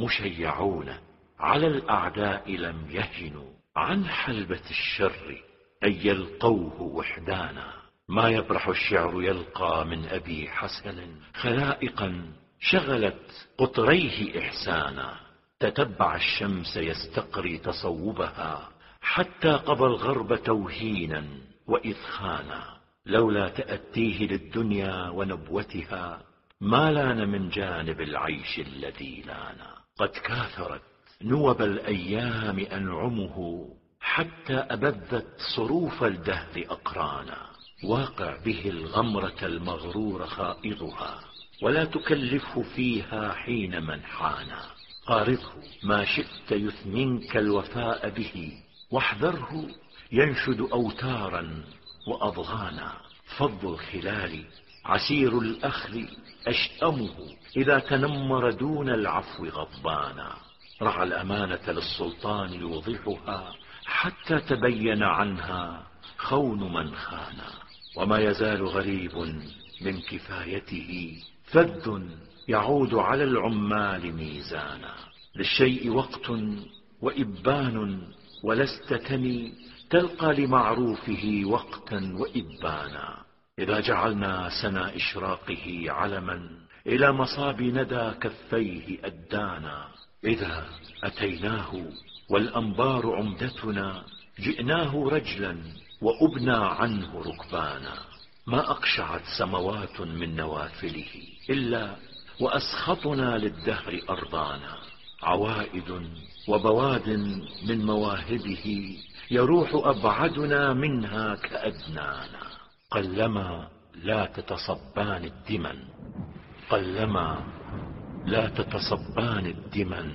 Speaker 1: مشيعون على الأعداء لم يهنوا عن حلبة الشر أن يلقوه وحدانا. ما يبرح الشعر يلقى من أبي حسن خلائقا شغلت قطريه إحسانا. تتبع الشمس يستقري تصوبها، حتى قضى الغرب توهينا وإذخانا. لولا تأتيه للدنيا ونبوتها، ما لان من جانب العيش الذي لانا. قد كاثرت نوب الأيام أنعمه، حتى أبذت صروف الدهر أقرانا. واقع به الغمرة المغرور خائضها، ولا تكلفه فيها حين منحانا. قارضه ما شئت يثمنك الوفاء به، واحذره ينشد أوتارا وأضغانا. فض الخلال عسير الأخذ أشأمه، إذا تنمر دون العفو غضبانا. رعى الأمانة للسلطان يوضحها، حتى تبين عنها خون من خانا. وما يزال غريب من كفايته فذ يعود على العمال ميزانا. للشيء وقت وإبان، ولست تني تلقى لمعروفه وقتا وإبانا. إذا جعلنا سنا إشراقه علما إلى مصاب ندى كفيه أدانا. إذا أتيناه والأنبار عمدتنا، جئناه رجلا وأبنى عنه ركبانا. ما أقشعت سموات من نوافله، إلا وأسخطنا للدهر أرضانا. عوائد وبواد من مواهبه، يروح أبعدنا منها كأدنانا. قلما لا تتصبان الدمن، قلما لا تتصبان الدمن،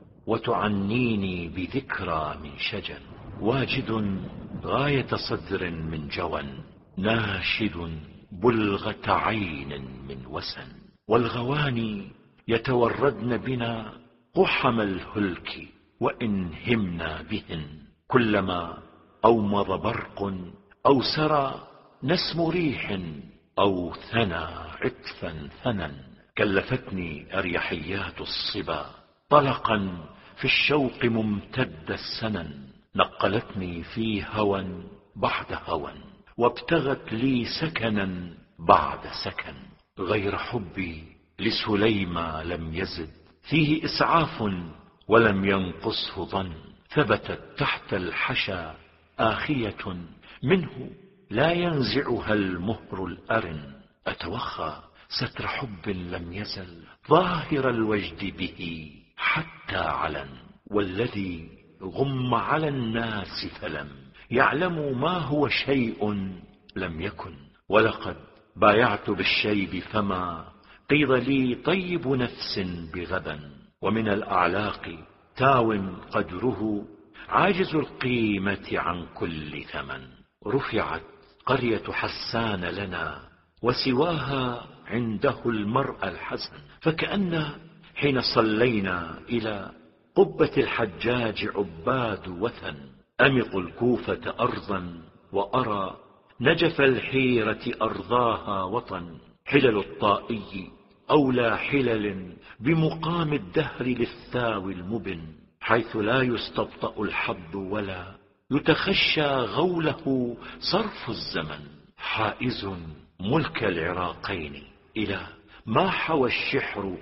Speaker 1: وتعنيني بذكرى من شجن. واجد غاية صدر من جون، ناشد بلغة عين من وسن. والغواني يتوردن بنا قحم الهلك، وإن همنا بهن. كلما أومض برق أو سرى نسم ريح، أو ثنى عطفا ثنى. كلفتني أريحيات الصبا طلقا في الشوق ممتد السنن. نقلتني في هوى بعد هوى، وابتغت لي سكنا بعد سكن. غير حبي لسليمى لم يزد فيه إسعاف، ولم ينقصه ظن. ثبتت تحت الحشا آخية منه، لا ينزعها المهر الأرن. أتوخى ستر حب لم يزل ظاهر الوجد به حتى علن. والذي غم على الناس فلم يعلموا ما هو شيء لم يكن. ولقد بايعت بالشيب فما قيض لي طيب نفس بغبن. ومن الأعلاق تاو قدره عاجز القيمة عن كل ثمن. رفعت قرية حسان لنا، وسواها عنده المرء الحسن. فكأن حين صلينا إلى قبة الحجاج عباد وثن. أمط الكوفة أرضا وأرى نجف الحيرة أرضاها وطن. حلل الطائي أولى حلل بمقام الدهر للثاوي المبن، حيث لا يستبطأ الحظ ولا يتخشى غوله صرف الزمن. حائز ملك العراقين إلى ما حوى الشحر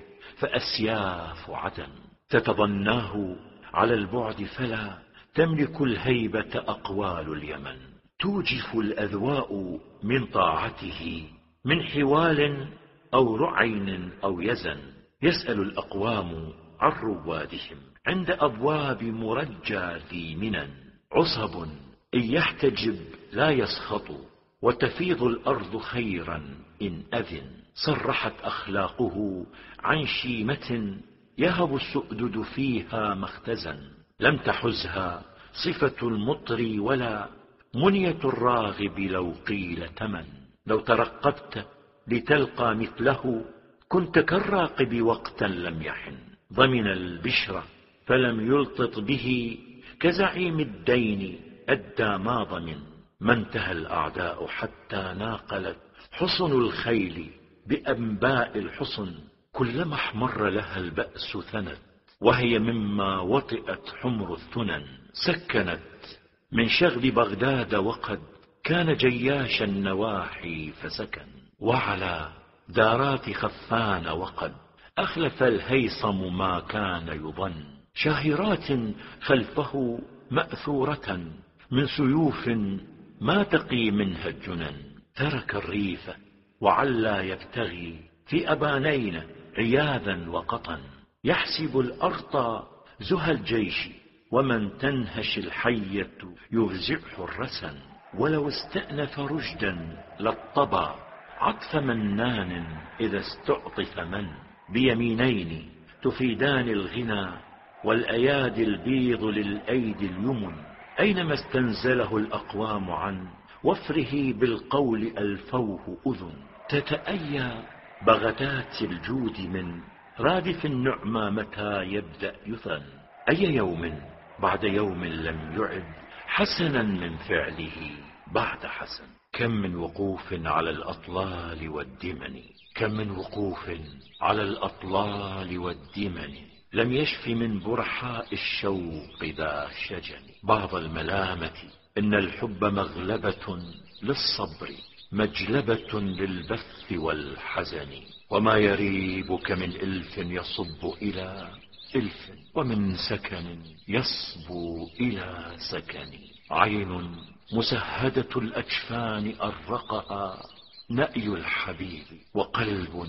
Speaker 1: فأسياف عدن. تتضناه على البعد فلا تملك الهيبة أقوال اليمن. توجف الأذواء من طاعته من حوال أو رعين أو يزن. يسأل الأقوام عن روادهم عند أبواب مرجى ذي منن. عصب إن يحتجب لا يسخط وتفيض الأرض خيرا إن أذن. صرحت أخلاقه عن شيمة يهب السؤدد فيها مختزا. لم تحزها صفة المطري ولا منية الراغب لو قيل تمن. لو ترقبت لتلقى مثله كنت كالراقب وقتا لم يحن. ضمن البشر فلم يلطط به كزعيم الدين أدى ما ضمن. ما انتهى الأعداء حتى ناقلت حصن الخيل بأنباء الحصن. كلما احمر لها البأس ثنت وهي مما وطئت حمر الثنن. سكنت من شغل بغداد وقد كان جياش النواحي فسكن. وعلى دارات خفان وقد أخلف الهيصم ما كان يظن. شاهرات خلفه مأثورة من سيوف ما تقي منها الجنن. ترك الريف وعلى يبتغي في أبانين عياذا وقطا. يحسب الأرطى زهى الجيش ومن تنهش الحية يفزعه الرسن. ولو استأنف رشدا للطبع عطف منان إذا استعطف من. بيمينين تفيدان الغنى والأيادي البيض للأيدي اليمن. أينما استنزله الأقوام عن وفره بالقول ألفوه أذن. تتأيى بغتات الجود من رادف النعمى متى يبدأ يثن. أي يوم بعد يوم لم يعد حسنا من فعله بعد حسن. كم من وقوف على الأطلال والدمن. كم من وقوف على الأطلال والدمن لم يشف من برحاء الشوق ذا شجن. بعض الملامة إن الحب مغلبة للصبر مجلبة للبث والحزن. وما يريبك من إلف يصب إلى إلف ومن سكن يصبو إلى سكن. عين مسهدة الأجفان أرقها نأي الحبيب وقلب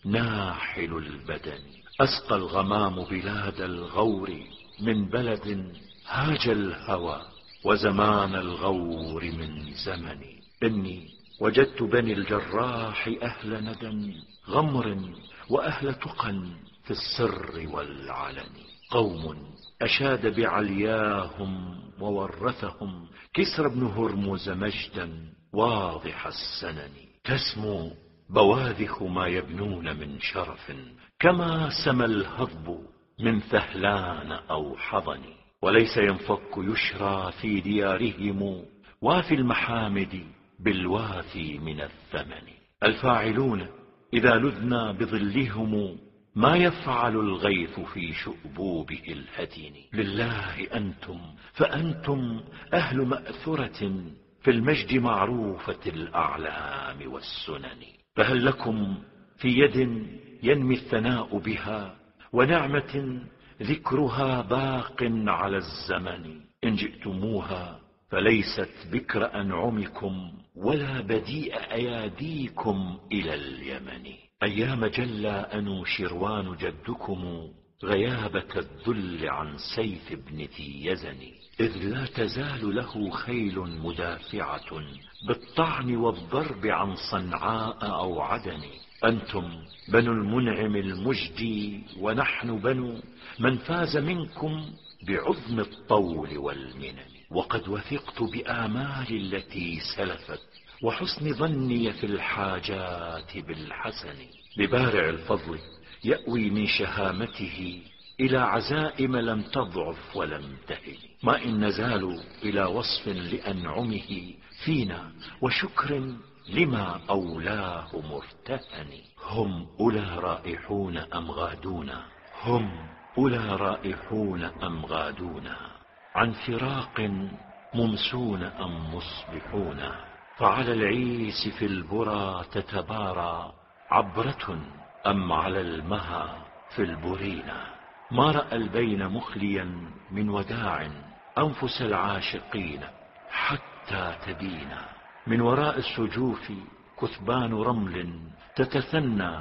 Speaker 1: ناحل البدن. أسقى الغمام بلاد الغور من بلد هاج الهوى وزمان الغور من زمن. إني وجدت بني الجراح أهل ندى غمر وأهل تقى في السر والعلن. قوم أشاد بعلياهم وورثهم كسرى بن هرمز مجدا واضح السنن. تسمو بواذخ ما يبنون من شرف كما سمى الهضب من ثهلان أو حضن. وليس ينفك يشرى في ديارهم وافي المحامد بالوافي من الثمن. الفاعلون إذا لذنا بظلهم ما يفعل الغيث في شؤبوبه الهدين. لله أنتم فأنتم أهل مأثرة في المجد معروفة الأعلام والسنن. فهل لكم في يد ينمي الثناء بها ونعمة ذكرها باق على الزمن. إن جئتموها فليست بكر أنعمكم ولا بديء أياديكم إلى اليمن. أيام جلى أنوشروان جدكم غيابة الذل عن سيف ابن ذي يزن. إذ لا تزال له خيل مدافعة بالطعن والضرب عن صنعاء أو عدن. أنتم بنو المنعم المجدي ونحن بنو من فاز منكم بعظم الطول والمنن. وقد وثقت بآمال التي سلفت وحسن ظني في الحاجات بالحسن. ببارع الفضل يأوي من شهامته إلى عزائم لم تضعف ولم تهن، ما إن نزالوا إلى وصف لأنعمه فينا وشكر لما أولاه مرتهن. هم أولى رائحون أم غادونا، هم أولى رائحون أم غادونا، عن فراق ممسون أم مصبحون. فعلى العيس في البرى تتبارى عبرة أم على المها في البرينا. ما رأى البين مخليا من وداع أنفس العاشقين حتى تبينا. من وراء السجوف كثبان رمل تتثنى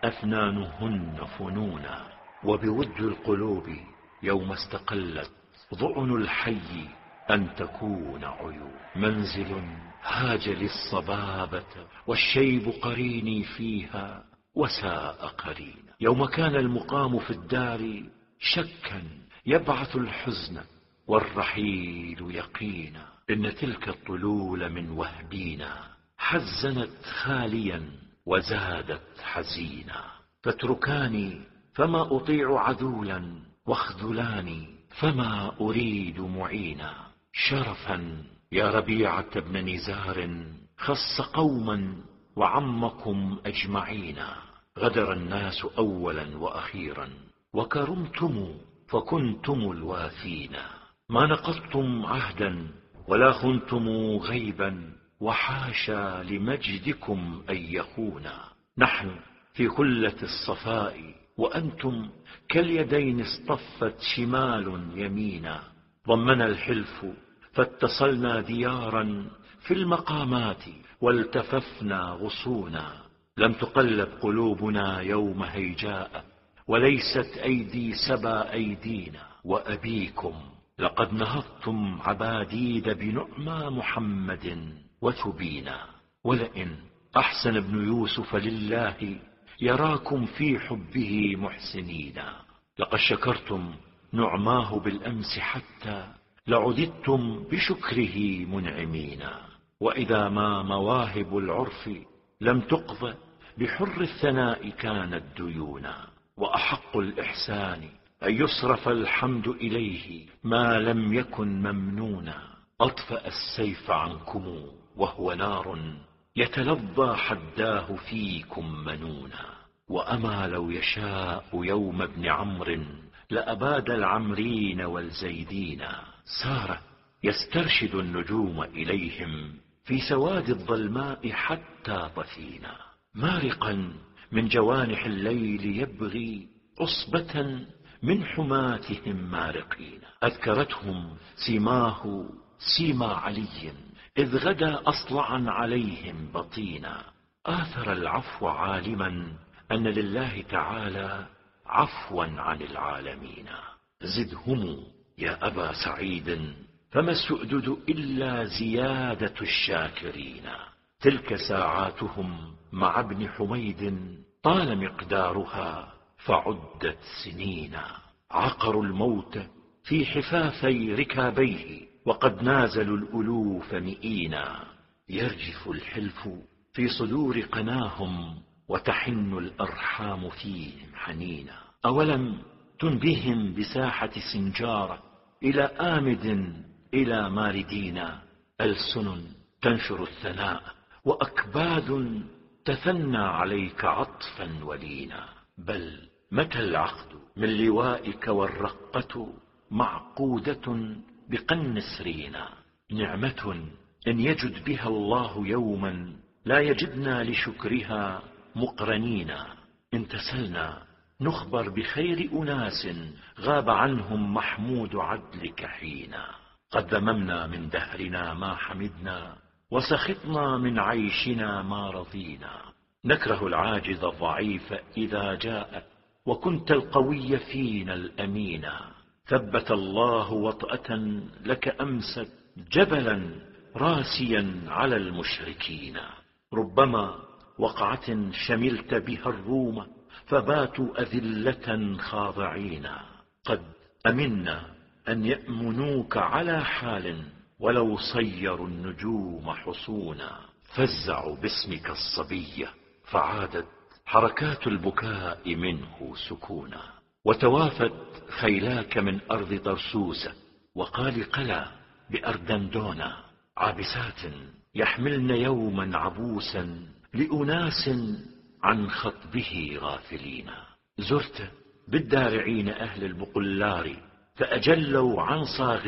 Speaker 1: أفنانهن فنونا. وبود القلوب يوم استقلت ضعن الحي أن تكون عيون. منزل هاج للصبابة والشيب قريني فيها وساء قرينا. يوم كان المقام في الدار شكا يبعث الحزن والرحيل يقينا. إن تلك الطلول من وهبينا حزنت خاليا وزادت حزينا. فاتركاني فما أطيع عذولا واخذلاني فما أريد معينا. شرفا يا ربيعة بن نزار خص قوما وعمكم أجمعين. غدر الناس أولا وأخيرا وكرمتم فكنتم الوافين. ما نقضتم عهدا ولا خنتم غيبا وحاشا لمجدكم أن يخونا. نحن في خلة الصفاء وأنتم كاليدين اصطفت شمال يمينا. ضمنا الحلف فاتصلنا ديارا في المقامات والتففنا غصونا. لم تقلب قلوبنا يوم هيجاء وليست أيدي سبا أيدينا. وأبيكم لقد نهضتم عباديد بنعمى محمد وثبينا. ولئن أحسن ابن يوسف لله يراكم في حبه محسنين. لقد شكرتم نعماه بالأمس حتى لعددتم بشكره منعمين. وإذا ما مواهب العرف لم تقض بحر الثناء كانت ديونا. وأحق الإحسان أن يصرف الحمد إليه ما لم يكن ممنونا. أطفأ السيف عنكم وهو نار يتلظى حداه فيكم منونا. وأما لو يشاء يوم ابن عمرو لأباد العمرين والزيدين. سار يسترشد النجوم إليهم في سواد الظلماء حتى طفينا. مارقا من جوانح الليل يبغي عصبة من حماتهم مارقين. أذكرتهم سيماه سيما علي إذ غدا أصلعا عليهم بطينا. آثر العفو عالما أن لله تعالى عفوا عن العالمين. زدهم يا أبا سعيد فما السؤدد إلا زيادة الشاكرين. تلك ساعاتهم مع ابن حميد طال مقدارها فعدت سنين. عقروا الموت في حفافي ركابيه وقد نازلوا الألوف مئينا. يرجف الحلف في صدور قناهم وتحن الأرحام فيهم حنينا. أولم تنبهم بساحة سنجارة إلى آمد إلى ماردينا. ألسن تنشر الثناء وأكباد تثنى عليك عطفا ولينا. بل متى العقد من لوائك والرقة معقودة بقنسرينا. نعمة إن يجد بها الله يوما لا يجدنا لشكرها مقرنينا. إن تسلنا نخبر بخير أناس غاب عنهم محمود عدلك حينا. قد ذممنا من دهرنا ما حمدنا وسخطنا من عيشنا ما رضينا. نكره العاجز الضعيف إذا جاء وكنت القوي فينا الأمينا. ثبت الله وطأة لك أمست جبلا راسيا على المشركين. ربما وقعة شملت بها الروم فباتوا أذلة خاضعين. قد أمنا أن يأمنوك على حال ولو صيروا النجوم حصونا. فزعوا باسمك الصبية فعادت حركات البكاء منه سكونا. وتوافت خيلاك من أرض طرسوسة وقالقلا بأردندونا، عابسات يحملن يوما عبوسا لأناس عن خطبه غافلين. زرت بالدارعين أهل البقلار فأجلوا عن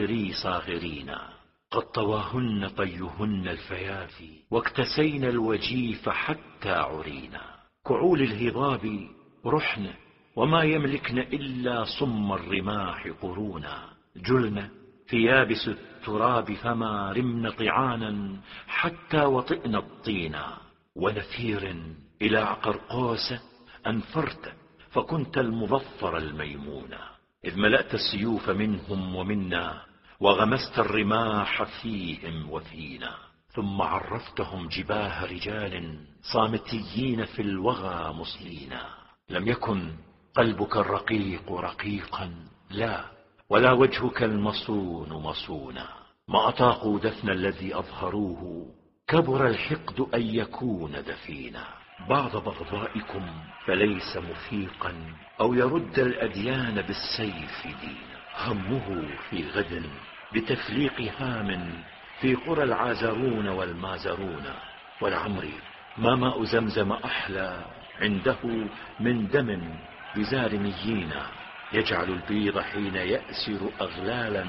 Speaker 1: صاغرين، قد طواهن طيهن الفيافي واكتسين الوجيف حتى عرينا. كعول الهضاب رحن وما يملكن إلا صم الرماح قرونا، جلن في يابس التراب فما رمن طعانا حتى وطئن الطينا. ونفير إلى عقرقوس أنفرت فكنت المظفر الميمون، إذ ملأت السيوف منهم ومنا وغمست الرماح فيهم وفينا. ثم عرفتهم جباه رجال صامتيين في الوغى مصلينا. لم يكن قلبك الرقيق رقيقا، لا، ولا وجهك المصون مصونا. ما أطاقوا دفن الذي أظهروه، كبر الحقد أن يكون دفينا. بعض بغضائكم فليس مفيقا أو يرد الأديان بالسيف دينا. همه في غد بتفليق هام في قرى العازرون والمازرون، والعمر ما ماء زمزم أحلى عنده من دم بزارميين. يجعل البيض حين يأسر أغلالا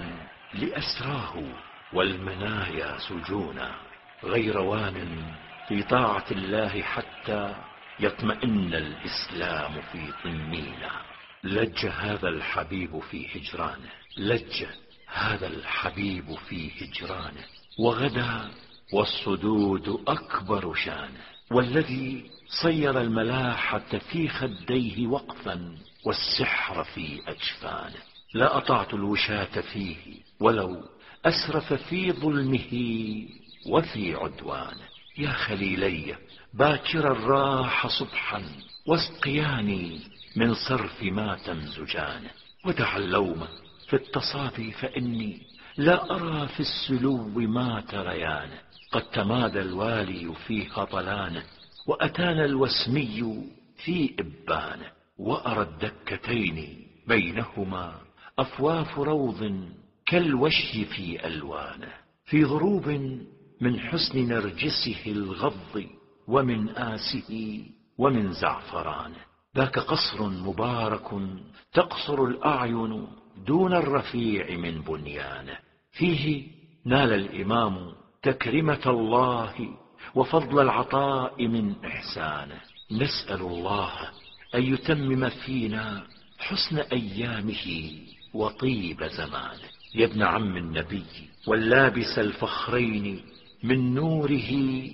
Speaker 1: لأسراه والمنايا سجونا، غير وان في طاعة الله حتى يطمئن الإسلام في طمينا. لج هذا الحبيب في هجرانه، لج هذا الحبيب في هجرانه، وغدا والصدود أكبر شانه. والذي صير الملاحة في خديه وقفا والسحر في أجفانه، لا أطعت الوشاة فيه ولو أسرف في ظلمه وفي عدوانه. يا خليلي باكرا راح صبحا واسقياني من صرف ما تمزجانه. ودع اللوم في التصابي فإني لا أرى في السلو ما تريانه. قد تمادى الوالي في هطلانه وأتانا الوسمي في إبانه، وأرى الدكتين بينهما أفواف روض كالوشي في ألوانه، في غروب من حسن نرجسه الغض ومن آسه ومن زعفرانه. ذاك قصر مبارك تقصر الأعين دون الرفيع من بنيانه، فيه نال الإمام تكرمة الله وفضل العطاء من إحسانه. نسأل الله أن يتمم فينا حسن أيامه وطيب زمانه. يا ابن عم النبي واللابس الفخرين من نوره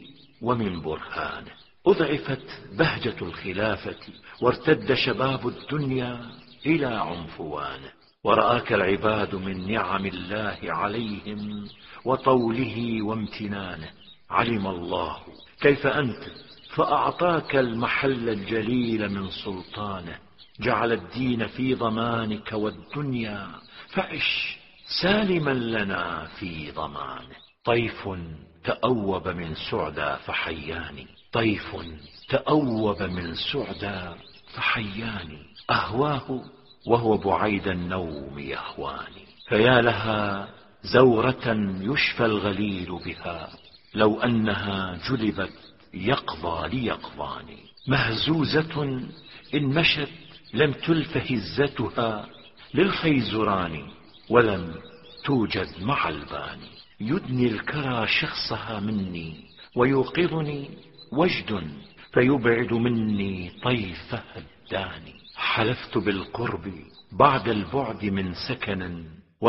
Speaker 1: ومن برهانه، أضعفت بهجة الخلافة وارتد شباب الدنيا إلى عنفوانه، ورآك العباد من نعم الله عليهم وطوله وامتنانه. علم الله كيف أنت فأعطاك المحل الجليل من سلطانه، جعل الدين في ضمانك والدنيا فعش سالما لنا في ضمانه. طيف تأوب من سعدى فحياني، طيف تأوب من سعدى فحياني، أهواه وهو بعيد النوم يهواني. فيا لها زورة يشفى الغليل بها، لو أنها جلبت يقظى ليقظاني. مهزوزة إن مشت لم تلف هزتها للخيزران ولم توجد مع الباني. يدني الكرى شخصها مني ويوقظني وجد فيبعد مني طيف هداني. حلفت بالقرب بعد البعد من سكن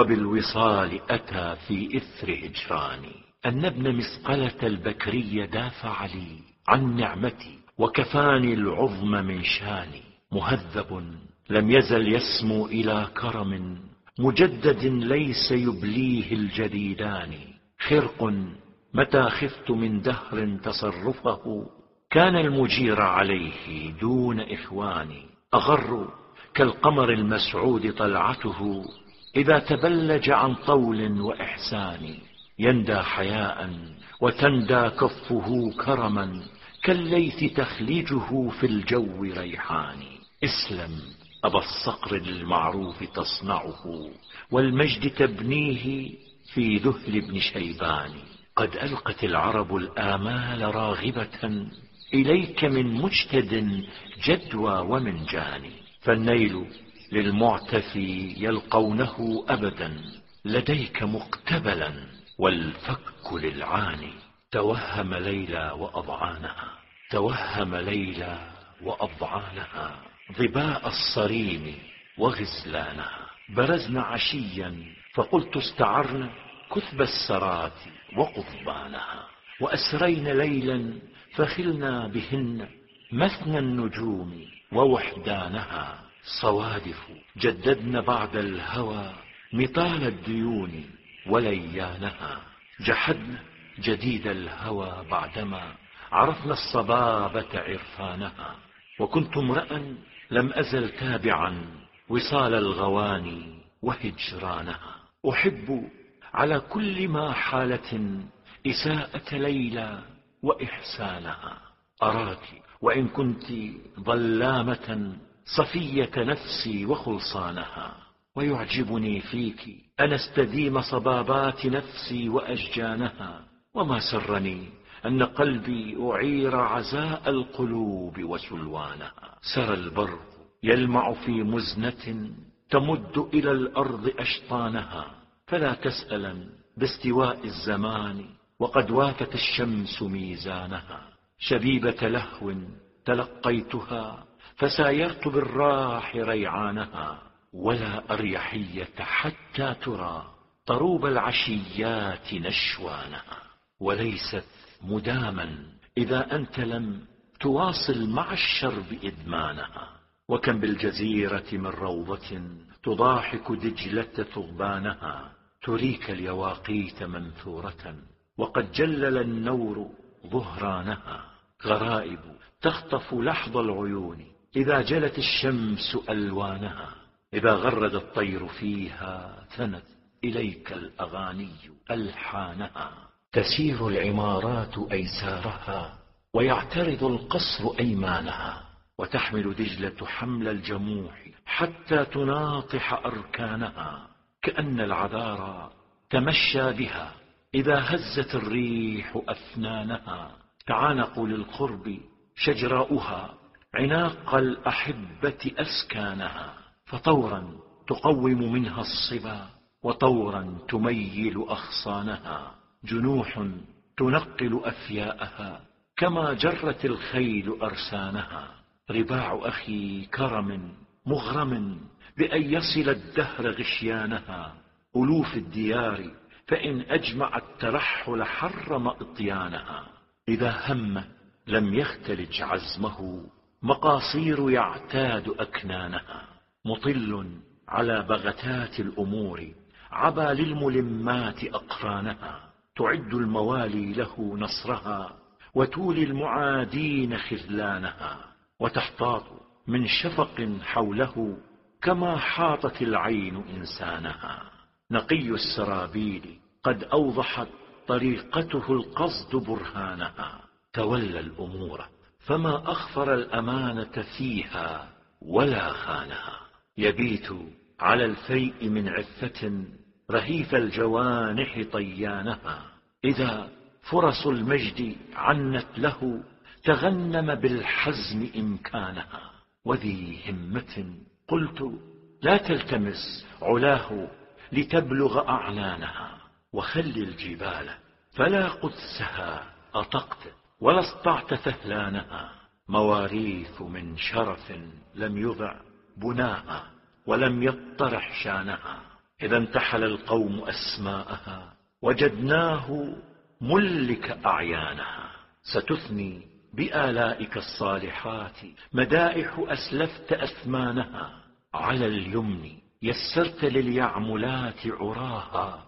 Speaker 1: وبالوصال أتى في إثر هجراني. أن ابن مسقلة البكري دافع لي عن نعمتي وكفاني العظم من شاني. مهذب لم يزل يسمو إلى كرم مجدد ليس يبليه الجديدان. خرق متى خفت من دهر تصرفه كان المجير عليه دون إخواني. أغر كالقمر المسعود طلعته إذا تبلج عن طول وإحسان. يندى حياء وتندى كفه كرما كالليث تخليجه في الجو ريحان. اسلم أبا الصقر للمعروف تصنعه، والمجد تبنيه في ذهل ابن شيبان. قد ألقت العرب الآمال راغبة إليك من مجتد جدوى ومن جاني، فالنيل للمعتفي يلقونه أبدا لديك مقتبلا، والفك للعاني. توهم ليلى وأضعانها، توهم ليلى وأضعانها، ظباء الصريم وغزلانها. برزن عشيا فقلت استعرن كثب السرات وقضبانها، وأسرين ليلا فخلنا بهن مثنى النجوم ووحدانها. صوادف جددن بعد الهوى مطال الديون وليانها، جحدن جديد الهوى بعدما عرفنا الصبابة عرفانها. وكنت امرأ لم أزل تابعا وصال الغواني وهجرانها، أحب على كل ما حالة إساءة ليلى وإحسانها. أراك وإن كنت ظلامة صفية نفسي وخلصانها، ويعجبني فيك أن استديم صبابات نفسي وأشجانها. وما سرني أن قلبي أعير عزاء القلوب وسلوانها. سرى البرق يلمع في مزنة تمد إلى الأرض أشطانها، فلا تسألا باستواء الزمان وقد وافت الشمس ميزانها. شبيبة لهو تلقيتها فسايرت بالراح ريعانها، ولا أريحية حتى ترى طروب العشيات نشوانها. وليست مداما إذا أنت لم تواصل مع الشرب إدمانها. وكم بالجزيرة من روضة تضاحك دجلة ثغبانها، تريك اليواقيت منثورة وقد جلل النور ظهرانها. غرائب تخطف لحظ العيون إذا جلت الشمس ألوانها، إذا غرد الطير فيها ثنت إليك الأغاني ألحانها. تسير العمارات أيسارها ويعترض القصر أيمانها، وتحمل دجلة حمل الجموح حتى تناطح أركانها. كأن العذارى تمشى بها إذا هزت الريح أفنانها. تعانق للقرب شجراؤها عناق الأحبة أسكانها، فطورا تقوم منها الصبا وطورا تميل أغصانها. جنوح تنقل أفياءها كما جرت الخيل أرسانها. رباع أخي كرم مغرم بأن يصل الدهر غشيانها. ألوف الديار فإن أجمع الترحل حرم إطيانها. إذا هم لم يختلج عزمه مقاصير يعتاد أكنانها. مطل على بغتات الأمور عبى للملمات أقرانها. تعد الموالي له نصرها وتولي المعادين خذلانها، وتحتاط من شفق حوله كما حاطت العين إنسانها. نقي السرابيل قد أوضحت طريقته القصد برهانها. تولى الأمور فما أخفر الأمانة فيها ولا خانها. يبيت على الفيء من عفة رهيف الجوانح طيانها. إذا فرص المجد عنت له تغنم بالحزم إمكانها. وذي همة قلت لا تلتمس علاه لتبلغ أعلانها. وخل الجبال فلا قدسها أطقت ولا اسطعت ثهلانها. مواريث من شرف لم يضع بناها ولم يطرح شانها. إذا انتحل القوم أسماءها وجدناه ملك أعيانها. ستثني بآلائك الصالحات مدائح أسلفت أثمانها. على اليمن يسرت لليعملات عراها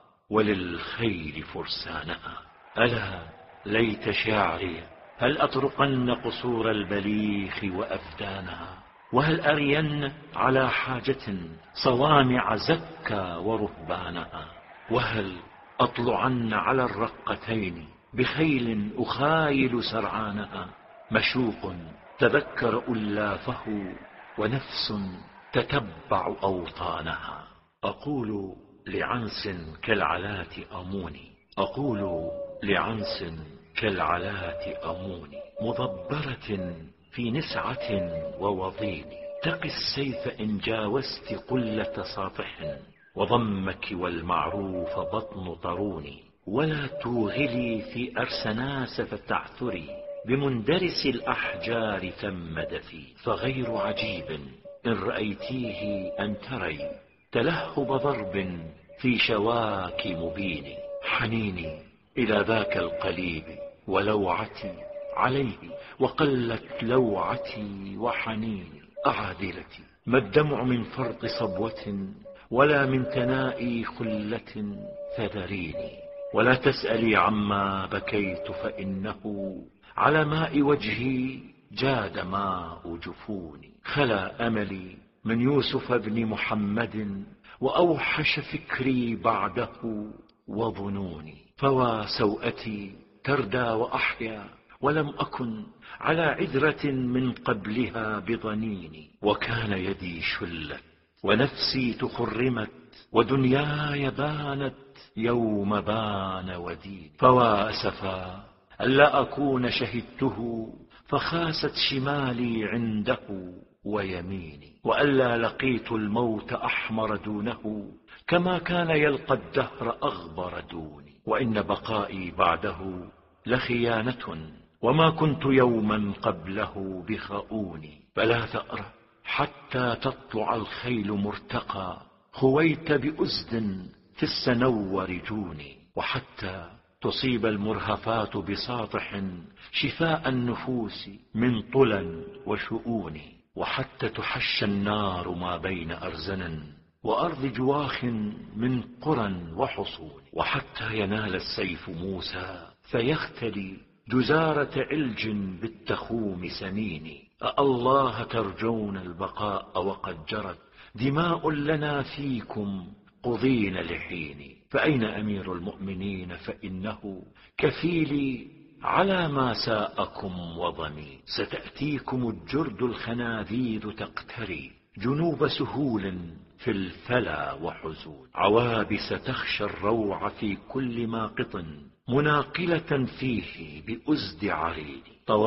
Speaker 1: وللخيل فرسانها. ألا ليت شاعري هل أطرقن قصور البليخ وأفدانها، وهل أرين على حاجة صوامع زكا ورهبانها، وهل أطلعن على الرقتين بخيل أخايل سرعانها. مشوق تذكر ألافه ونفس تتبع أوطانها. أقول لعنس كالعلات أموني، أقول لعنس كالعلات أموني، مضبرة في نسعة ووضين، تقي السيف إن جاوزت قلة ساطح، وضمك والمعروف بطن طروني، ولا توغلي في أرسناس فتعثري، بمندرس الأحجار ثم دفي، فغير عجيب إن رأيتيه أن تري تلهب ضرب في شواك مبين، حنيني إلى ذاك القليب ولوعتي عليه، وقلت لوعتي وحنيني، أعادلتي ما الدمع من فرط صبوة ولا من تنائي خلة، فذريني ولا تسألي عما بكيت، فإنه على ماء وجهي جاد ماء جفوني، خلا أملي من يوسف بن محمد، وأوحش فكري بعده وظنوني، فوا سوءتي تردى وأحيا، ولم أكن على عذرة من قبلها بضنيني، وكان يدي شلت ونفسي تخرمت، ودنياي بانت يوم بان وديني، فوا أسفا ألا أكون شهدته، فخاست شمالي عنده ويميني، وألا لقيت الموت أحمر دونه، كما كان يلقى الدهر أغبر دوني، وإن بقائي بعده لخيانة، وما كنت يوما قبله بخؤوني، فلا ثأر حتى تطلع الخيل مرتقى، خويت بأزد في السنور جوني، وحتى تصيب المرهفات بساطح شفاء النفوس من طلا وشؤون، وحتى تحش النار ما بين أرزنا وأرض جواخ من قرى وحصون، وحتى ينال السيف موسى فيختلي جزارة علج بالتخوم سمين، أالله ترجون البقاء وقد جرت دماء لنا فيكم قضين لحين، فأين أمير المؤمنين فإنه كفيلي على ما ساءكم وضني، ستأتيكم الجرد الخناذير تقتري جنوب سهول في الفلا وحزون، عوابس تخشى الروع في كل ماقط، مناقلة فيه بأزد عرين،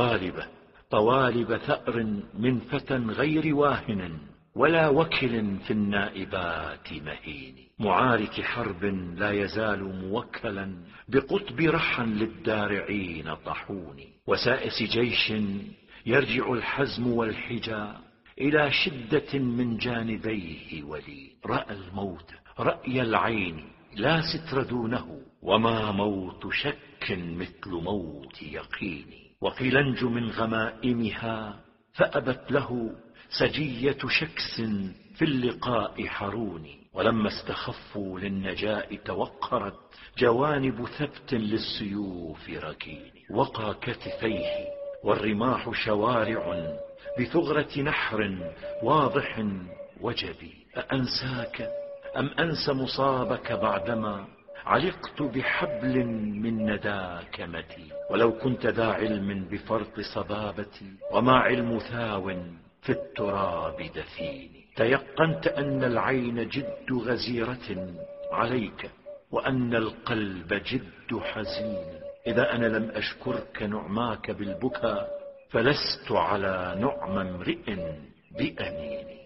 Speaker 1: طوالب ثأر من فتى غير واهن، ولا وكل في النائبات مهين، معارك حرب لا يزال موكلا بقطب رحا للدارعين طحون، وسائس جيش يرجع الحزم والحجا إلى شدة من جانبيه ولين، رأى الموت رأي العين لا ستر دونه، وما موت شك مثل موت يقين، وقيل انج من غمائمها فأبت له سجية شكس في اللقاء حرون، ولما استخفوا للنجاء توقرت جوانب ثبت للسيوف ركين، وقى كتفيه والرماح شوارع بثغرة نحر واضح وجبي، أأنساك أم أنس مصابك بعدما علقت بحبل من نداك متي، ولو كنت ذا علم بفرط صبابتي، وما علم ثاو في التراب دفيني، تيقنت أن العين جد غزيرة عليك، وأن القلب جد حزين، إذا أنا لم أشكرك نعماك بالبكاء، فلست على نعم امرئ بأنيني.